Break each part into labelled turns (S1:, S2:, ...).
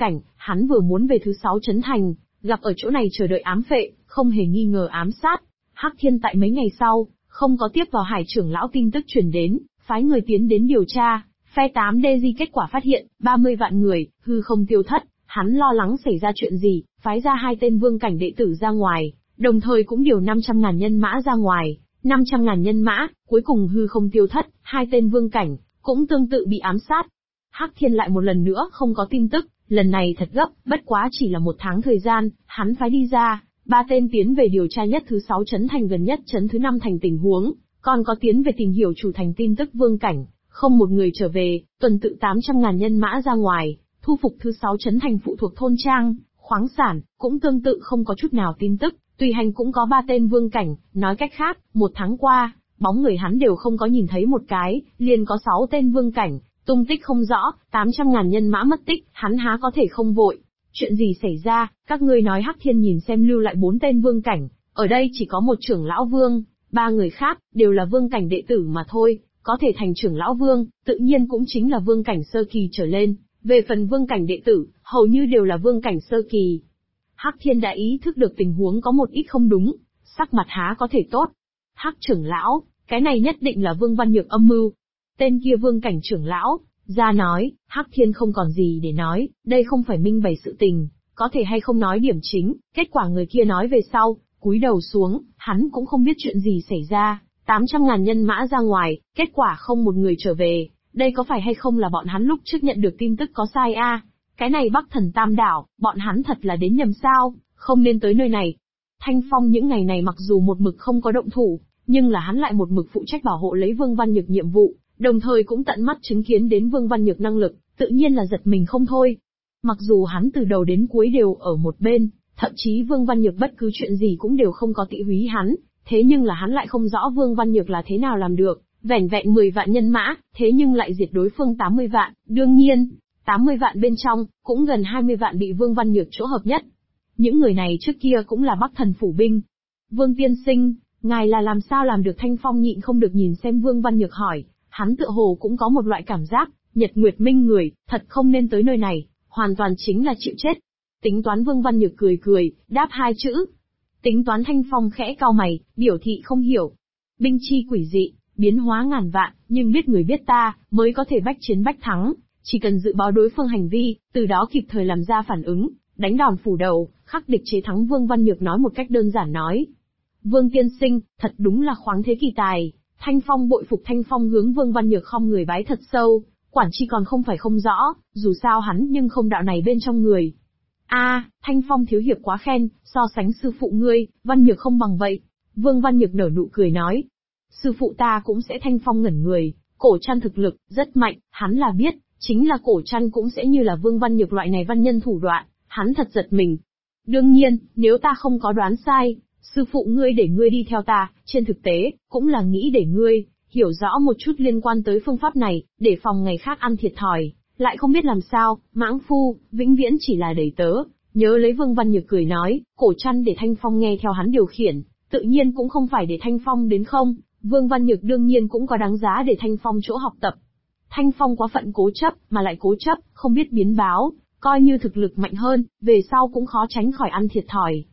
S1: cảnh, hắn vừa muốn về thứ 6 trấn thành, gặp ở chỗ này chờ đợi ám phệ, không hề nghi ngờ ám sát. Hắc Thiên tại mấy ngày sau, không có tiếp vào Hải trưởng lão tin tức truyền đến, phái người tiến đến điều tra, phe 8DZ kết quả phát hiện, 30 vạn người, hư không tiêu thất, hắn lo lắng xảy ra chuyện gì, phái ra 2 tên vương cảnh đệ tử ra ngoài, đồng thời cũng điều 500.000 nhân mã ra ngoài, 500.000 nhân mã, cuối cùng hư không tiêu thất, 2 tên vương cảnh, cũng tương tự bị ám sát. Hắc Thiên lại một lần nữa không có tin tức, lần này thật gấp, bất quá chỉ là 1 tháng thời gian, hắn phái đi ra, 3 tên tiến về điều tra nhất thứ 6 trấn thành gần nhất trấn thứ 5 thành tình huống, còn có tiến về tìm hiểu chủ thành tin tức vương cảnh, không một người trở về, tuần tự 800.000 nhân mã ra ngoài, thu phục thứ 6 trấn thành phụ thuộc thôn trang, khoáng sản, cũng tương tự không có chút nào tin tức, tùy hành cũng có 3 tên vương cảnh, nói cách khác, 1 tháng qua, bóng người hắn đều không có nhìn thấy một cái, liền có 6 tên vương cảnh, tung tích không rõ, 800.000 nhân mã mất tích, hắn há có thể không vội. Chuyện gì xảy ra, các ngươi nói Hắc Thiên nhìn xem lưu lại 4 tên vương cảnh, ở đây chỉ có một trưởng lão vương, 3 người khác, đều là vương cảnh đệ tử mà thôi, có thể thành trưởng lão vương, tự nhiên cũng chính là vương cảnh sơ kỳ trở lên, về phần vương cảnh đệ tử, hầu như đều là vương cảnh sơ kỳ. Hắc Thiên đã ý thức được tình huống có một ít không đúng, sắc mặt há có thể tốt. Hắc trưởng lão, cái này nhất định là Vương Văn Nhược âm mưu. Tên kia vương cảnh trưởng lão, ra nói, Hắc Thiên không còn gì để nói, đây không phải minh bày sự tình, có thể hay không nói điểm chính, kết quả người kia nói về sau, cúi đầu xuống, hắn cũng không biết chuyện gì xảy ra, 800.000 nhân mã ra ngoài, kết quả không một người trở về, đây có phải hay không là bọn hắn lúc trước nhận được tin tức có sai a? Cái này Bắc Thần Tam Đảo, bọn hắn thật là đến nhầm sao, không nên tới nơi này. Thanh Phong những ngày này mặc dù một mực không có động thủ, nhưng là hắn lại một mực phụ trách bảo hộ lấy Vương Văn Nhược nhiệm vụ, đồng thời cũng tận mắt chứng kiến đến Vương Văn Nhược năng lực, tự nhiên là giật mình không thôi. Mặc dù hắn từ đầu đến cuối đều ở một bên, thậm chí Vương Văn Nhược bất cứ chuyện gì cũng đều không có tị húy hắn, thế nhưng là hắn lại không rõ Vương Văn Nhược là thế nào làm được, vẻn vẹn 10 vạn nhân mã, thế nhưng lại diệt đối phương 80 vạn, đương nhiên, 80 vạn bên trong, cũng gần 20 vạn bị Vương Văn Nhược chỗ hợp nhất. Những người này trước kia cũng là Bắc Thần phủ binh. Vương tiên sinh, ngài là làm sao làm được? Thanh Phong nhịn không được nhìn xem Vương Văn Nhược hỏi, hắn tựa hồ cũng có một loại cảm giác, Nhật Nguyệt Minh người, thật không nên tới nơi này, hoàn toàn chính là chịu chết. Tính toán Vương Văn Nhược cười cười, đáp 2 chữ. Tính toán. Thanh Phong khẽ cau mày, biểu thị không hiểu. Binh chi quỷ dị, biến hóa ngàn vạn, nhưng biết người biết ta, mới có thể bách chiến bách thắng, chỉ cần dự báo đối phương hành vi, từ đó kịp thời làm ra phản ứng, đánh đòn phủ đầu, khắc địch chế thắng. Vương Văn Nhược nói một cách đơn giản nói. Vương tiên sinh, thật đúng là khoáng thế kỳ tài. Thanh Phong bội phục. Thanh Phong hướng Vương Văn Nhược khom người bái thật sâu, quản chi còn không phải không rõ, dù sao hắn nhưng không đạo này bên trong người. Thanh Phong thiếu hiệp quá khen, so sánh sư phụ ngươi, Văn Nhược không bằng vậy. Vương Văn Nhược nở nụ cười nói. Sư phụ ta cũng sẽ. Thanh Phong ngẩn người, Cổ Trăn thực lực, rất mạnh, hắn là biết, chính là Cổ Trăn cũng sẽ như là Vương Văn Nhược loại này văn nhân thủ đoạn, hắn thật giật mình. Đương nhiên, nếu ta không có đoán sai, sư phụ ngươi để ngươi đi theo ta, trên thực tế, cũng là nghĩ để ngươi hiểu rõ một chút liên quan tới phương pháp này, để phòng ngày khác ăn thiệt thòi, lại không biết làm sao. Mãng phu, vĩnh viễn chỉ là đầy tớ. Nhớ lấy. Vương Văn Nhược cười nói, Cổ Trăn để Thanh Phong nghe theo hắn điều khiển, tự nhiên cũng không phải để Thanh Phong đến không. Vương Văn Nhược đương nhiên cũng có đáng giá để Thanh Phong chỗ học tập. Thanh Phong quá phận cố chấp, mà lại cố chấp, không biết biến báo, coi như thực lực mạnh hơn, về sau cũng khó tránh khỏi ăn thiệt thòi.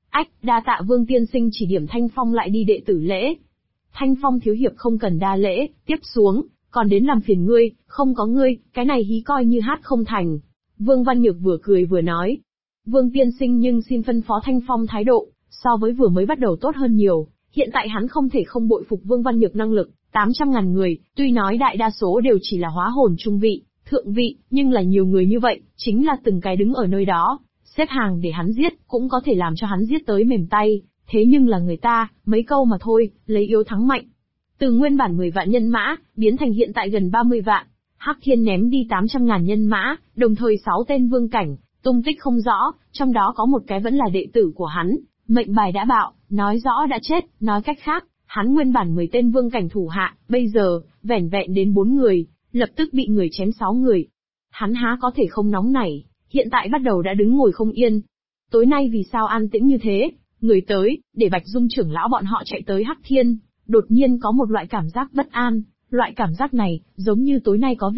S1: Đa tạ Vương tiên sinh chỉ điểm. Thanh Phong lại đi đệ tử lễ. Thanh Phong thiếu hiệp không cần đa lễ, tiếp xuống, còn đến làm phiền ngươi, không có ngươi, cái này hí coi như hát không thành. Vương Văn Nhược vừa cười vừa nói. Vương tiên sinh nhưng xin phân phó. Thanh Phong thái độ, so với vừa mới bắt đầu tốt hơn nhiều, hiện tại hắn không thể không bội phục Vương Văn Nhược năng lực. 800.000 người, tuy nói đại đa số đều chỉ là hóa hồn trung vị, thượng vị, nhưng là nhiều người như vậy, chính là từng cái đứng ở nơi đó, xếp hàng để hắn giết, cũng có thể làm cho hắn giết tới mềm tay, thế nhưng là người ta, mấy câu mà thôi, lấy yếu thắng mạnh. Từ nguyên bản 10 vạn nhân mã, biến thành hiện tại gần 30 vạn, Hắc Thiên ném đi 800.000 nhân mã, đồng thời 6 tên vương cảnh, tung tích không rõ, trong đó có một cái vẫn là đệ tử của hắn, mệnh bài đã bạo, nói rõ đã chết, nói cách khác, hắn nguyên bản 10 tên vương cảnh thủ hạ, bây giờ, vẻn vẹn đến 4 người, lập tức bị người chém 6 người. Hắn há có thể không nóng nảy, hiện tại bắt đầu đã đứng ngồi không yên. Tối nay vì sao an tĩnh như thế? Người tới, để Bạch Dung trưởng lão bọn họ chạy tới Hắc Thiên, đột nhiên có một loại cảm giác bất an, loại cảm giác này, giống như tối nay có việc,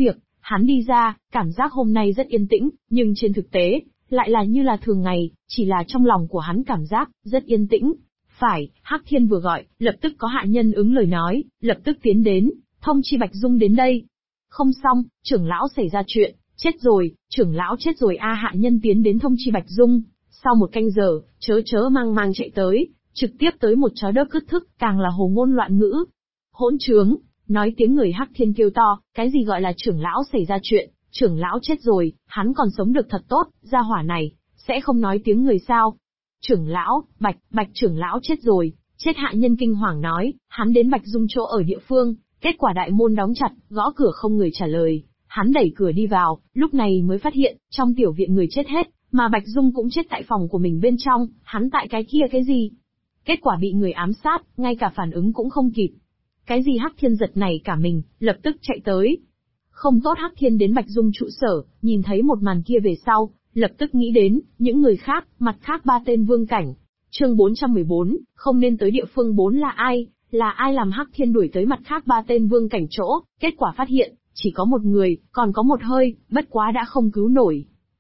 S1: Hắn đi ra, cảm giác hôm nay rất yên tĩnh, nhưng trên thực tế, lại là như là thường ngày, chỉ là trong lòng của hắn cảm giác, rất yên tĩnh. Phải, Hắc Thiên vừa gọi, lập tức có hạ nhân ứng lời nói, lập tức tiến đến, thông chi Bạch Dung đến đây. Không xong, trưởng lão xảy ra chuyện, chết rồi, trưởng lão chết rồi a hạ nhân tiến đến thông chi Bạch Dung. Sau một canh giờ, chớ mang mang chạy tới, trực tiếp tới một chó đớp cứt thức, càng là hồ ngôn loạn ngữ. Hỗn trướng, nói tiếng người Hắc Thiên kêu to, cái gì gọi là trưởng lão xảy ra chuyện, trưởng lão chết rồi, hắn còn sống được thật tốt, gia hỏa này, sẽ không nói tiếng người sao. Trưởng lão, Bạch trưởng lão chết rồi, chết hạ nhân kinh hoàng nói, hắn đến Bạch Dung chỗ ở địa phương, kết quả đại môn đóng chặt, gõ cửa không người trả lời, hắn đẩy cửa đi vào, lúc này mới phát hiện, trong tiểu viện người chết hết, mà Bạch Dung cũng chết tại phòng của mình bên trong, hắn tại cái kia cái gì? Kết quả bị người ám sát, ngay cả phản ứng cũng không kịp. Cái gì Hắc Thiên giật này cả mình, lập tức chạy tới. Không tốt Hắc Thiên đến Bạch Dung trụ sở, nhìn thấy một màn kia về sau, lập tức nghĩ đến, những người khác, mặt khác 3 tên vương cảnh. Chương 414, không nên tới địa phương 4 là ai? Là ai làm Hắc Thiên đuổi tới mặt khác 3 tên vương cảnh chỗ, kết quả phát hiện, chỉ có một người, còn có một hơi, bất quá đã không cứu nổi.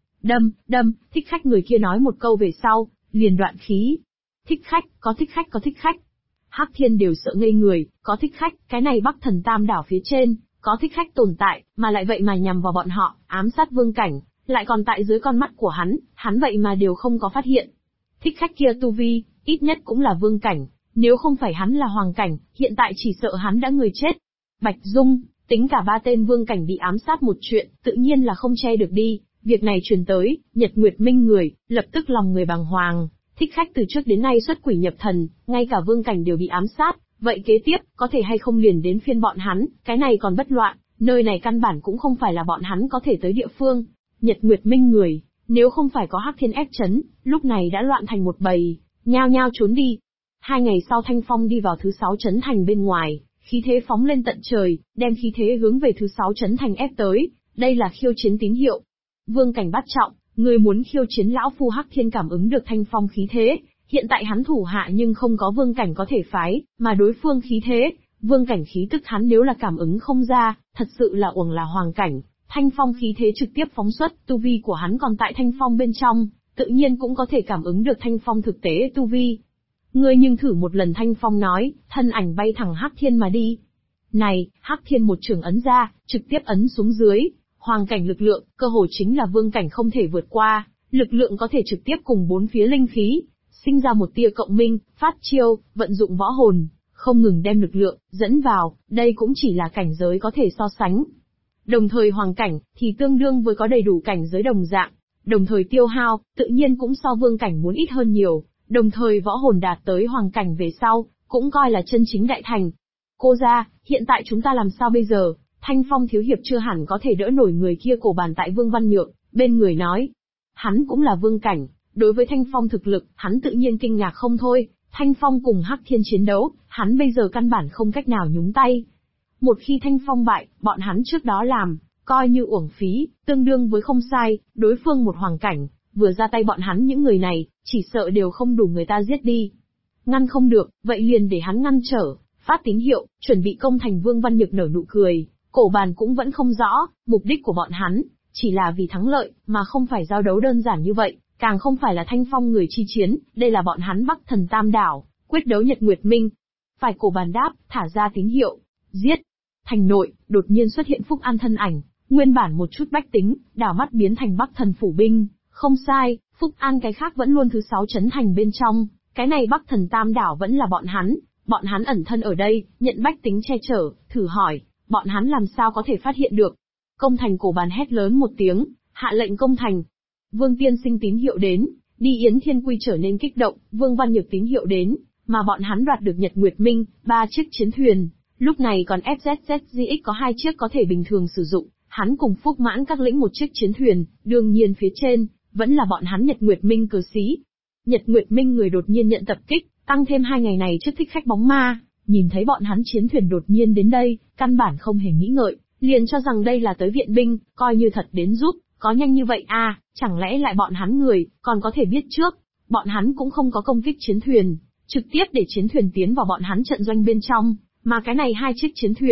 S1: Đâm, thích khách người kia nói một câu về sau, liền đoạn khí. Thích khách, có thích khách. Hắc Thiên đều sợ ngây người, có thích khách, cái này Bắc Thần Tam đảo phía trên, có thích khách tồn tại, mà lại vậy mà nhằm vào bọn họ, ám sát vương cảnh, lại còn tại dưới con mắt của hắn vậy mà đều không có phát hiện. Thích khách kia tu vi, ít nhất cũng là vương cảnh, nếu không phải hắn là hoàng cảnh, hiện tại chỉ sợ hắn đã người chết. Bạch Dung, tính cả 3 tên vương cảnh bị ám sát một chuyện, tự nhiên là không che được đi, việc này truyền tới, Nhật Nguyệt Minh người, lập tức lòng người bàng hoàng. Thích khách từ trước đến nay xuất quỷ nhập thần, ngay cả vương cảnh đều bị ám sát, vậy kế tiếp, có thể hay không liền đến phiên bọn hắn, cái này còn bất loạn, nơi này căn bản cũng không phải là bọn hắn có thể tới địa phương. Nhật Nguyệt Minh người, nếu không phải có Hắc Thiên ép chấn, lúc này đã loạn thành một bầy, nhao nhao trốn đi. 2 ngày sau Thanh Phong đi vào thứ 6 trấn thành bên ngoài, khí thế phóng lên tận trời, đem khí thế hướng về thứ 6 trấn thành ép tới, đây là khiêu chiến tín hiệu. Vương cảnh bắt trọng, người muốn khiêu chiến lão phu. Hắc Thiên cảm ứng được Thanh Phong khí thế, hiện tại hắn thủ hạ nhưng không có vương cảnh có thể phái, mà đối phương khí thế, vương cảnh khí tức hắn nếu là cảm ứng không ra, thật sự là uổng là hoàng cảnh. Thanh Phong khí thế trực tiếp phóng xuất, tu vi của hắn còn tại Thanh Phong bên trong, tự nhiên cũng có thể cảm ứng được Thanh Phong thực tế tu vi. Ngươi nhưng thử một lần. Thanh Phong nói, thân ảnh bay thẳng Hắc Thiên mà đi. Này, Hắc Thiên một trường ấn ra, trực tiếp ấn xuống dưới. Hoàng cảnh lực lượng, cơ hồ chính là vương cảnh không thể vượt qua, lực lượng có thể trực tiếp cùng 4 phía linh khí, sinh ra một tia cộng minh, phát chiêu, vận dụng võ hồn, không ngừng đem lực lượng, dẫn vào, đây cũng chỉ là cảnh giới có thể so sánh. Đồng thời hoàng cảnh, thì tương đương với có đầy đủ cảnh giới đồng dạng, đồng thời tiêu hao, tự nhiên cũng so vương cảnh muốn ít hơn nhiều, đồng thời võ hồn đạt tới hoàng cảnh về sau, cũng coi là chân chính đại thành. Cô ra, hiện tại chúng ta làm sao bây giờ? Thanh Phong thiếu hiệp chưa hẳn có thể đỡ nổi người kia cổ bàn tại Vương Văn Nhượng, bên người nói. Hắn cũng là vương cảnh, đối với Thanh Phong thực lực, hắn tự nhiên kinh ngạc không thôi. Thanh Phong cùng Hắc Thiên chiến đấu, hắn bây giờ căn bản không cách nào nhúng tay. Một khi Thanh Phong bại, bọn hắn trước đó làm, coi như uổng phí, tương đương với không sai, đối phương một hoàng cảnh, vừa ra tay bọn hắn những người này, chỉ sợ đều không đủ người ta giết đi. Ngăn không được, vậy liền để hắn ngăn trở, phát tín hiệu, chuẩn bị công thành. Vương Văn Nhược nở nụ cười. Cổ bàn cũng vẫn không rõ, mục đích của bọn hắn, chỉ là vì thắng lợi, mà không phải giao đấu đơn giản như vậy, càng không phải là Thanh Phong người chi chiến, đây là bọn hắn Bắc Thần Tam đảo, quyết đấu Nhật Nguyệt Minh. Phải cổ bàn đáp, thả ra tín hiệu, giết. Thành nội, đột nhiên xuất hiện Phúc An thân ảnh, nguyên bản một chút bách tính, đảo mắt biến thành Bắc Thần phủ binh, không sai, Phúc An cái khác vẫn luôn thứ 6 trấn thành bên trong, cái này Bắc Thần Tam đảo vẫn là bọn hắn ẩn thân ở đây, nhận bách tính che chở, thử hỏi. Bọn hắn làm sao có thể phát hiện được? Công thành cổ bàn hét lớn một tiếng, hạ lệnh công thành. Vương Tiên Sinh tín hiệu đến, đi Yến Thiên Quy trở nên kích động, Vương Văn Nhược tín hiệu đến, mà bọn hắn đoạt được Nhật Nguyệt Minh, 3 chiếc chiến thuyền, lúc này còn FZZGX có 2 chiếc có thể bình thường sử dụng, hắn cùng Phúc Mãn các lĩnh một chiếc chiến thuyền, đương nhiên phía trên, vẫn là bọn hắn Nhật Nguyệt Minh cờ sĩ. Nhật Nguyệt Minh người đột nhiên nhận tập kích, tăng thêm 2 ngày này trước thích khách bóng ma. Nhìn thấy bọn hắn chiến thuyền đột nhiên đến đây, căn bản không hề nghĩ ngợi, liền cho rằng đây là tới viện binh, coi như thật đến giúp, có nhanh như vậy à, chẳng lẽ lại bọn hắn người, còn có thể biết trước, bọn hắn cũng không có công kích chiến thuyền, trực tiếp để chiến thuyền tiến vào bọn hắn trận doanh bên trong, mà cái này 2 chiếc chiến thuyền,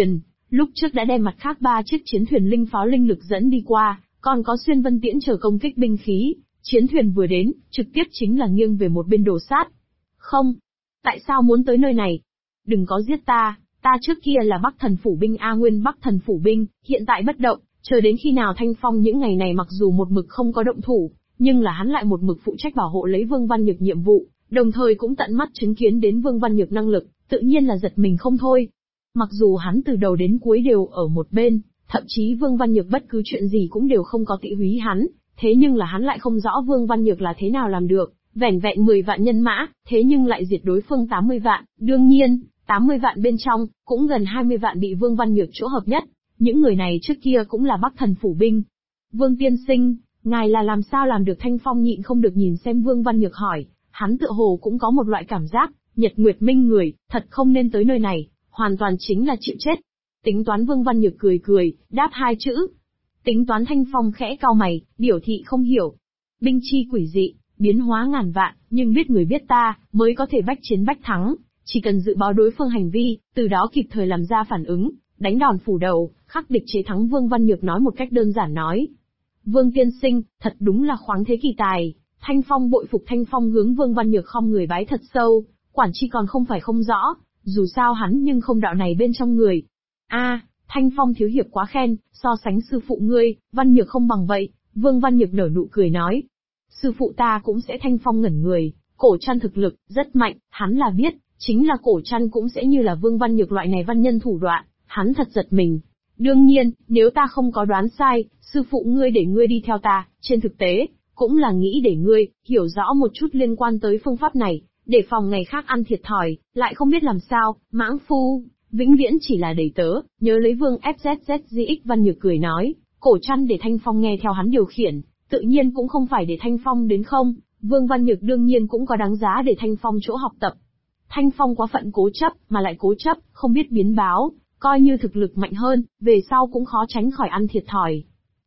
S1: lúc trước đã đem mặt khác 3 chiếc chiến thuyền linh pháo linh lực dẫn đi qua, còn có xuyên vân tiễn chờ công kích binh khí, chiến thuyền vừa đến, trực tiếp chính là nghiêng về một bên đổ sát. Không, tại sao muốn tới nơi này? Đừng có giết ta, ta trước kia là Bắc Thần Phủ binh nguyên Bắc Thần Phủ binh, hiện tại bất động, chờ đến khi nào Thanh Phong những ngày này mặc dù một mực không có động thủ, nhưng là hắn lại một mực phụ trách bảo hộ lấy Vương Văn Nhược nhiệm vụ, đồng thời cũng tận mắt chứng kiến đến Vương Văn Nhược năng lực, tự nhiên là giật mình không thôi. Mặc dù hắn từ đầu đến cuối đều ở một bên, thậm chí Vương Văn Nhược bất cứ chuyện gì cũng đều không có tị húy hắn, thế nhưng là hắn lại không rõ Vương Văn Nhược là thế nào làm được, vẻn vẹn 10 vạn nhân mã, thế nhưng lại diệt đối phương 80 vạn, đương nhiên, 80 vạn bên trong, cũng gần 20 vạn bị Vương Văn Nhược chỗ hợp nhất, những người này trước kia cũng là Bắc Thần Phủ binh. Vương tiên sinh, ngài là làm sao làm được? Thanh Phong nhịn không được nhìn xem Vương Văn Nhược hỏi, hắn tựa hồ cũng có một loại cảm giác, Nhật Nguyệt Minh người, thật không nên tới nơi này, hoàn toàn chính là chịu chết. Tính toán Vương Văn Nhược cười cười, đáp 2 chữ. Tính toán Thanh Phong khẽ cau mày, biểu thị không hiểu. Binh chi quỷ dị, biến hóa ngàn vạn, nhưng biết người biết ta, mới có thể bách chiến bách thắng, chỉ cần dự báo đối phương hành vi, từ đó kịp thời làm ra phản ứng, đánh đòn phủ đầu, khắc địch chế thắng. Vương Văn Nhược nói một cách đơn giản nói. Vương tiên sinh, thật đúng là khoáng thế kỳ tài. Thanh Phong bội phục. Thanh Phong hướng Vương Văn Nhược khom người bái thật sâu, quản chi còn không phải không rõ, dù sao hắn nhưng không đạo này bên trong người. Thanh Phong thiếu hiệp quá khen, so sánh sư phụ ngươi, Văn Nhược không bằng vậy. Vương Văn Nhược nở nụ cười nói. Sư phụ ta cũng sẽ. Thanh Phong ngẩn người, Cổ Trăn thực lực rất mạnh, hắn là biết, chính là Cổ Trăn cũng sẽ như là Vương Văn Nhược loại này văn nhân thủ đoạn, hắn thật giật mình. Đương nhiên, nếu ta không có đoán sai, sư phụ ngươi để ngươi đi theo ta, trên thực tế, cũng là nghĩ để ngươi hiểu rõ một chút liên quan tới phương pháp này, để phòng ngày khác ăn thiệt thòi, lại không biết làm sao. Mãng phu, vĩnh viễn chỉ là đầy tớ, nhớ lấy Vương FZZGX. Văn Nhược cười nói, Cổ Trăn để Thanh Phong nghe theo hắn điều khiển, tự nhiên cũng không phải để Thanh Phong đến không, Vương Văn Nhược đương nhiên cũng có đáng giá để Thanh Phong chỗ học tập. Thanh Phong quá phận cố chấp, mà lại cố chấp, không biết biến báo, coi như thực lực mạnh hơn, về sau cũng khó tránh khỏi ăn thiệt thòi.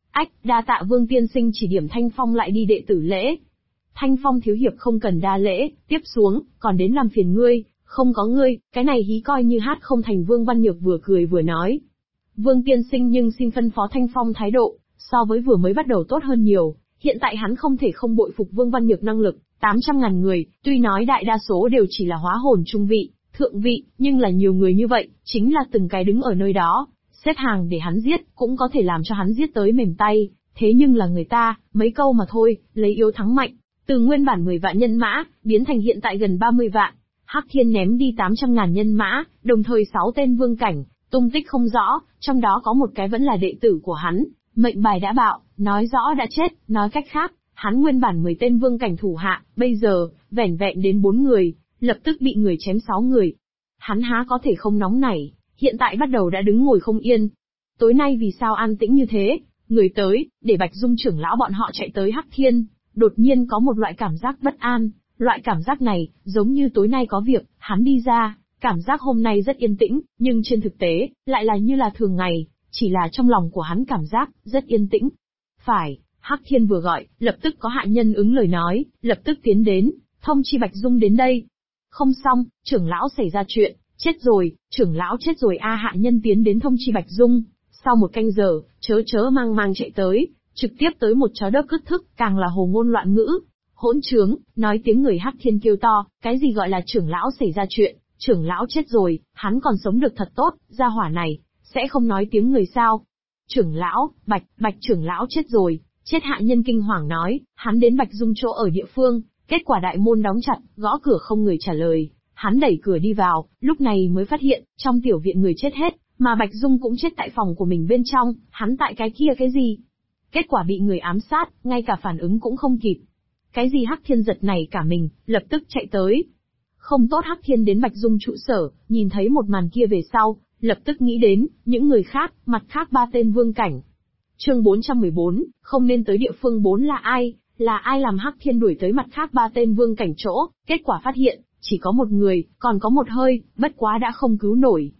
S1: Đa tạ Vương tiên sinh chỉ điểm. Thanh Phong lại đi đệ tử lễ. Thanh Phong thiếu hiệp không cần đa lễ, tiếp xuống, còn đến làm phiền ngươi, không có ngươi, cái này hí coi như hát không thành. Vương Văn Nhược vừa cười vừa nói. Vương tiên sinh nhưng xin phân phó. Thanh Phong thái độ, so với vừa mới bắt đầu tốt hơn nhiều, hiện tại hắn không thể không bội phục Vương Văn Nhược năng lực. 800.000 người, tuy nói đại đa số đều chỉ là hóa hồn trung vị, thượng vị, nhưng là nhiều người như vậy, chính là từng cái đứng ở nơi đó, xếp hàng để hắn giết, cũng có thể làm cho hắn giết tới mềm tay, thế nhưng là người ta, mấy câu mà thôi, lấy yếu thắng mạnh, từ nguyên bản 10 vạn nhân mã, biến thành hiện tại gần 30 vạn. Hắc Thiên ném đi 800.000 nhân mã, đồng thời 6 tên vương cảnh, tung tích không rõ, trong đó có một cái vẫn là đệ tử của hắn, mệnh bài đã bạo, nói rõ đã chết, nói cách khác, hắn nguyên bản 10 tên vương cảnh thủ hạ, bây giờ, vẻn vẹn đến 4 người, lập tức bị người chém 6 người. Hắn há có thể không nóng nảy, hiện tại bắt đầu đã đứng ngồi không yên. Tối nay vì sao an tĩnh như thế? Người tới, để Bạch Dung trưởng lão bọn họ chạy tới Hắc Thiên, đột nhiên có một loại cảm giác bất an, loại cảm giác này, giống như tối nay có việc, hắn đi ra, cảm giác hôm nay rất yên tĩnh, nhưng trên thực tế, lại là như là thường ngày, chỉ là trong lòng của hắn cảm giác, rất yên tĩnh. Phải, Hắc Thiên vừa gọi, lập tức có hạ nhân ứng lời nói, lập tức tiến đến, thông chi Bạch Dung đến đây. Không xong, trưởng lão xảy ra chuyện, chết rồi, trưởng lão chết rồi hạ nhân tiến đến thông chi Bạch Dung. Sau một canh giờ, chớ mang mang chạy tới, trực tiếp tới một chó đớp cứt thức, càng là hồ ngôn loạn ngữ. Hỗn trướng, nói tiếng người. Hắc Thiên kêu to, cái gì gọi là trưởng lão xảy ra chuyện, trưởng lão chết rồi, hắn còn sống được thật tốt, gia hỏa này, sẽ không nói tiếng người sao? Trưởng lão, Bạch trưởng lão chết rồi, chết. Hạ nhân kinh hoàng nói, hắn đến Bạch Dung chỗ ở địa phương, kết quả đại môn đóng chặt, gõ cửa không người trả lời, hắn đẩy cửa đi vào, lúc này mới phát hiện, trong tiểu viện người chết hết, mà Bạch Dung cũng chết tại phòng của mình bên trong, hắn tại cái kia cái gì? Kết quả bị người ám sát, ngay cả phản ứng cũng không kịp. Cái gì? Hắc Thiên giật nảy cả mình, lập tức chạy tới. Không tốt. Hắc Thiên đến Bạch Dung trụ sở, nhìn thấy một màn kia về sau, lập tức nghĩ đến, những người khác, mặt khác 3 tên vương cảnh. Chương 414, không nên tới địa phương 4 là ai? Là ai làm Hắc Thiên đuổi tới mặt khác 3 tên vương cảnh chỗ, kết quả phát hiện, chỉ có một người, còn có một hơi, bất quá đã không cứu nổi.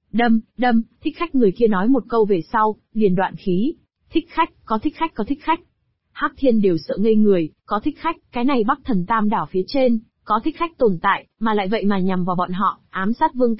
S1: Đâm, thích khách. Người kia nói một câu về sau, liền đoạn khí. Thích khách, có thích khách. Hắc Thiên đều sợ ngây người, có thích khách, cái này Bắc Thần Tam đảo phía trên, có thích khách tồn tại, mà lại vậy mà nhằm vào bọn họ, ám sát vương cảnh,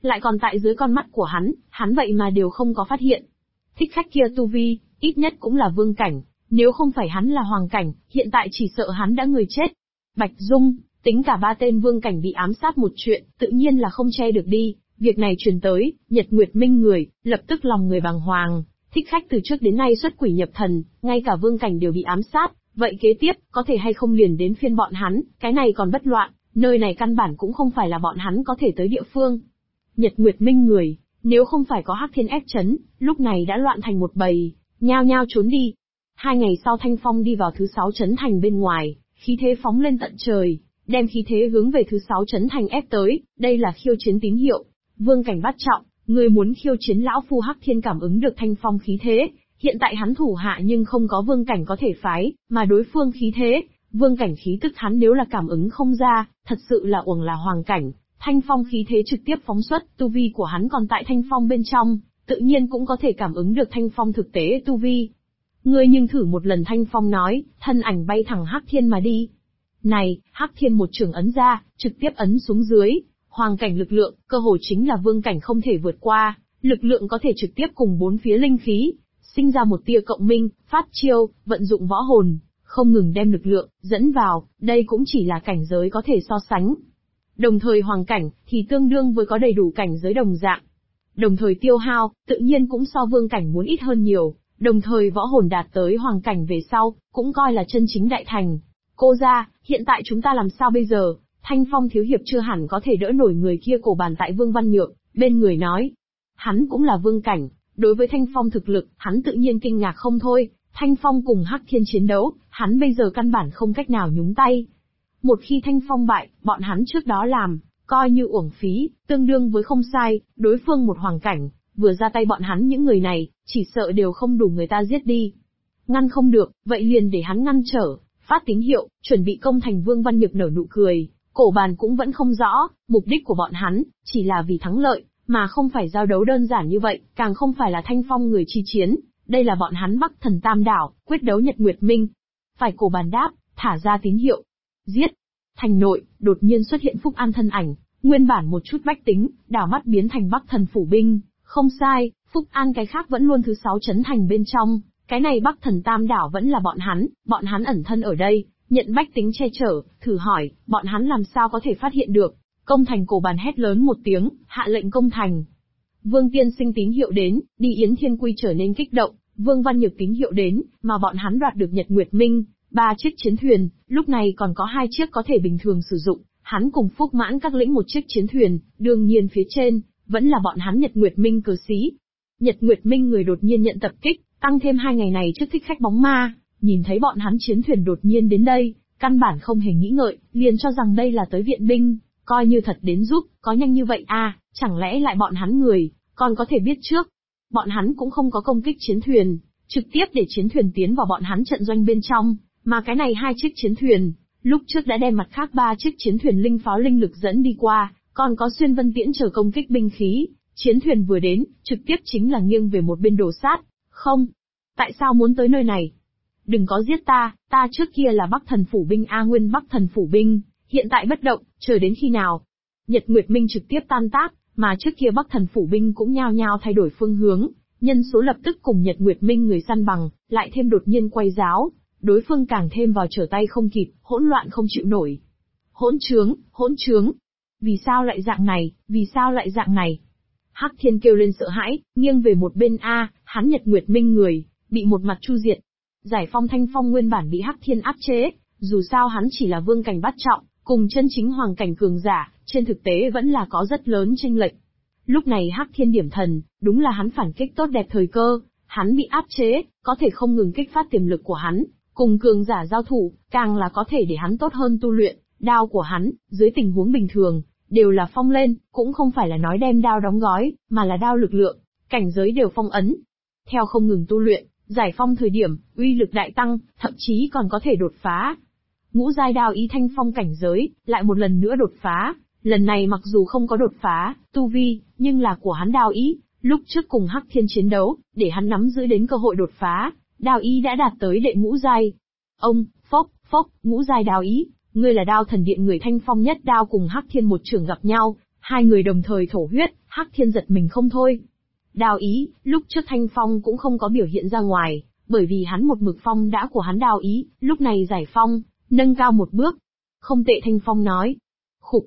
S1: lại còn tại dưới con mắt của hắn vậy mà đều không có phát hiện. Thích khách kia tu vi, ít nhất cũng là vương cảnh, nếu không phải hắn là hoàng cảnh, hiện tại chỉ sợ hắn đã người chết. Bạch Dung, tính cả 3 tên vương cảnh bị ám sát một chuyện, tự nhiên là không che được đi, việc này truyền tới, Nhật Nguyệt Minh người, lập tức lòng người bàng hoàng, thích khách từ trước đến nay xuất quỷ nhập thần, ngay cả vương cảnh đều bị ám sát, vậy kế tiếp, có thể hay không liền đến phiên bọn hắn, cái này còn bất loạn, nơi này căn bản cũng không phải là bọn hắn có thể tới địa phương. Nhật Nguyệt Minh người, nếu không phải có Hắc Thiên ép chấn, lúc này đã loạn thành một bầy, nhao nhao trốn đi. 2 ngày sau Thanh Phong đi vào thứ 6 trấn thành bên ngoài, khí thế phóng lên tận trời, đem khí thế hướng về thứ 6 trấn thành ép tới, đây là khiêu chiến tín hiệu. Vương cảnh bát trọng, người muốn khiêu chiến lão phu Hắc Thiên cảm ứng được Thanh Phong khí thế, hiện tại hắn thủ hạ nhưng không có vương cảnh có thể phái, mà đối phương khí thế, vương cảnh khí tức hắn nếu là cảm ứng không ra, thật sự là uổng là hoàng cảnh. Thanh Phong khí thế trực tiếp phóng xuất, tu vi của hắn còn tại Thanh Phong bên trong, tự nhiên cũng có thể cảm ứng được Thanh Phong thực tế tu vi. Ngươi nhưng thử một lần, Thanh Phong nói, thân ảnh bay thẳng Hắc Thiên mà đi. Này, Hắc Thiên một trường ấn ra, trực tiếp ấn xuống dưới, hoàng cảnh lực lượng, cơ hồ chính là vương cảnh không thể vượt qua, lực lượng có thể trực tiếp cùng 4 phía linh khí, sinh ra một tia cộng minh, phát chiêu, vận dụng võ hồn, không ngừng đem lực lượng dẫn vào, đây cũng chỉ là cảnh giới có thể so sánh. Đồng thời hoàng cảnh thì tương đương với có đầy đủ cảnh giới đồng dạng. Đồng thời tiêu hao, tự nhiên cũng so vương cảnh muốn ít hơn nhiều, đồng thời võ hồn đạt tới hoàng cảnh về sau, cũng coi là chân chính đại thành. Cô ra, hiện tại chúng ta làm sao bây giờ? Thanh Phong thiếu hiệp chưa hẳn có thể đỡ nổi người kia cổ bàn tại Vương Văn Nhượng, bên người nói. Hắn cũng là vương cảnh, đối với Thanh Phong thực lực, hắn tự nhiên kinh ngạc không thôi. Thanh Phong cùng Hắc Thiên chiến đấu, hắn bây giờ căn bản không cách nào nhúng tay. Một khi Thanh Phong bại, bọn hắn trước đó làm, coi như uổng phí, tương đương với không sai, đối phương một hoàng cảnh, vừa ra tay bọn hắn những người này, chỉ sợ đều không đủ người ta giết đi. Ngăn không được, vậy liền để hắn ngăn trở, phát tín hiệu, chuẩn bị công thành. Vương Văn Nhược nở nụ cười, cổ bàn cũng vẫn không rõ, mục đích của bọn hắn, chỉ là vì thắng lợi, mà không phải giao đấu đơn giản như vậy, càng không phải là Thanh Phong người chi chiến, đây là bọn hắn Bắc Thần Tam Đảo, quyết đấu Nhật Nguyệt Minh. Phải cổ bàn đáp, thả ra tín hiệu. Giết! Thành nội, đột nhiên xuất hiện Phúc An thân ảnh, nguyên bản một chút bách tính, đảo mắt biến thành Bắc Thần phủ binh, không sai, Phúc An cái khác vẫn luôn thứ 6 trấn thành bên trong, cái này Bắc Thần Tam Đảo vẫn là bọn hắn ẩn thân ở đây, nhận bách tính che chở, thử hỏi, bọn hắn làm sao có thể phát hiện được. Công thành cổ bàn hét lớn một tiếng, hạ lệnh công thành. Vương Tiên Sinh tín hiệu đến, đi Yến Thiên Quy trở nên kích động, Vương Văn Nhược tín hiệu đến, mà bọn hắn đoạt được Nhật Nguyệt Minh, 3 chiếc chiến thuyền, lúc này còn có 2 chiếc có thể bình thường sử dụng, hắn cùng Phúc Mãn các lĩnh một chiếc chiến thuyền, đương nhiên phía trên, vẫn là bọn hắn Nhật Nguyệt Minh cờ sĩ. Nhật Nguyệt Minh người đột nhiên nhận tập kích, tăng thêm 2 ngày này trước thích khách bóng ma, nhìn thấy bọn hắn chiến thuyền đột nhiên đến đây, căn bản không hề nghĩ ngợi, liền cho rằng đây là tới viện binh, coi như thật đến giúp, có nhanh như vậy à, chẳng lẽ lại bọn hắn người, còn có thể biết trước. Bọn hắn cũng không có công kích chiến thuyền, trực tiếp để chiến thuyền tiến vào bọn hắn trận doanh bên trong, mà cái này 2 chiếc chiến thuyền, lúc trước đã đem mặt khác 3 chiếc chiến thuyền linh pháo linh lực dẫn đi qua, còn có xuyên vân tiễn chờ công kích binh khí, chiến thuyền vừa đến, trực tiếp chính là nghiêng về một bên đổ sát. Không, tại sao muốn tới nơi này? Đừng có giết ta trước kia là Bắc Thần phủ binh nguyên Bắc Thần phủ binh, hiện tại bất động, chờ đến khi nào? Nhật Nguyệt Minh trực tiếp tan tác, mà trước kia Bắc Thần phủ binh cũng nhao nhao thay đổi phương hướng, nhân số lập tức cùng Nhật Nguyệt Minh người săn bằng, lại thêm đột nhiên quay giáo, đối phương càng thêm vào trở tay không kịp, hỗn loạn không chịu nổi. Hỗn trướng, vì sao lại dạng này? Hắc Thiên kêu lên sợ hãi, nghiêng về một bên hắn Nhật Nguyệt Minh người, bị một mặt chu diệt. Giải Phong Thanh Phong nguyên bản bị Hắc Thiên áp chế, dù sao hắn chỉ là vương cảnh bát trọng, cùng chân chính hoàng cảnh cường giả, trên thực tế vẫn là có rất lớn chênh lệch. Lúc này Hắc Thiên điểm thần, đúng là hắn phản kích tốt đẹp thời cơ, hắn bị áp chế, có thể không ngừng kích phát tiềm lực của hắn, cùng cường giả giao thủ, càng là có thể để hắn tốt hơn tu luyện, đao của hắn, dưới tình huống bình thường, đều là phong lên, cũng không phải là nói đem đao đóng gói, mà là đao lực lượng, cảnh giới đều phong ấn. Theo không ngừng tu luyện, giải phong thời điểm, uy lực đại tăng, thậm chí còn có thể đột phá. Ngũ giai đao ý Thanh Phong cảnh giới, lại một lần nữa đột phá, lần này mặc dù không có đột phá, tu vi, nhưng là của hắn đao ý, lúc trước cùng Hắc Thiên chiến đấu, để hắn nắm giữ đến cơ hội đột phá, đao ý đã đạt tới đệ ngũ giai. Ông, phốc, ngũ giai đao ý, ngươi là Đao Thần Điện người Thanh Phong nhất đao cùng Hắc Thiên một trường gặp nhau, hai người đồng thời thổ huyết, Hắc Thiên giật mình không thôi. Đao ý, lúc trước Thanh Phong cũng không có biểu hiện ra ngoài, bởi vì hắn một mực phong đã của hắn đao ý, lúc này giải phong, nâng cao một bước. Không tệ, Thanh Phong nói. Khục,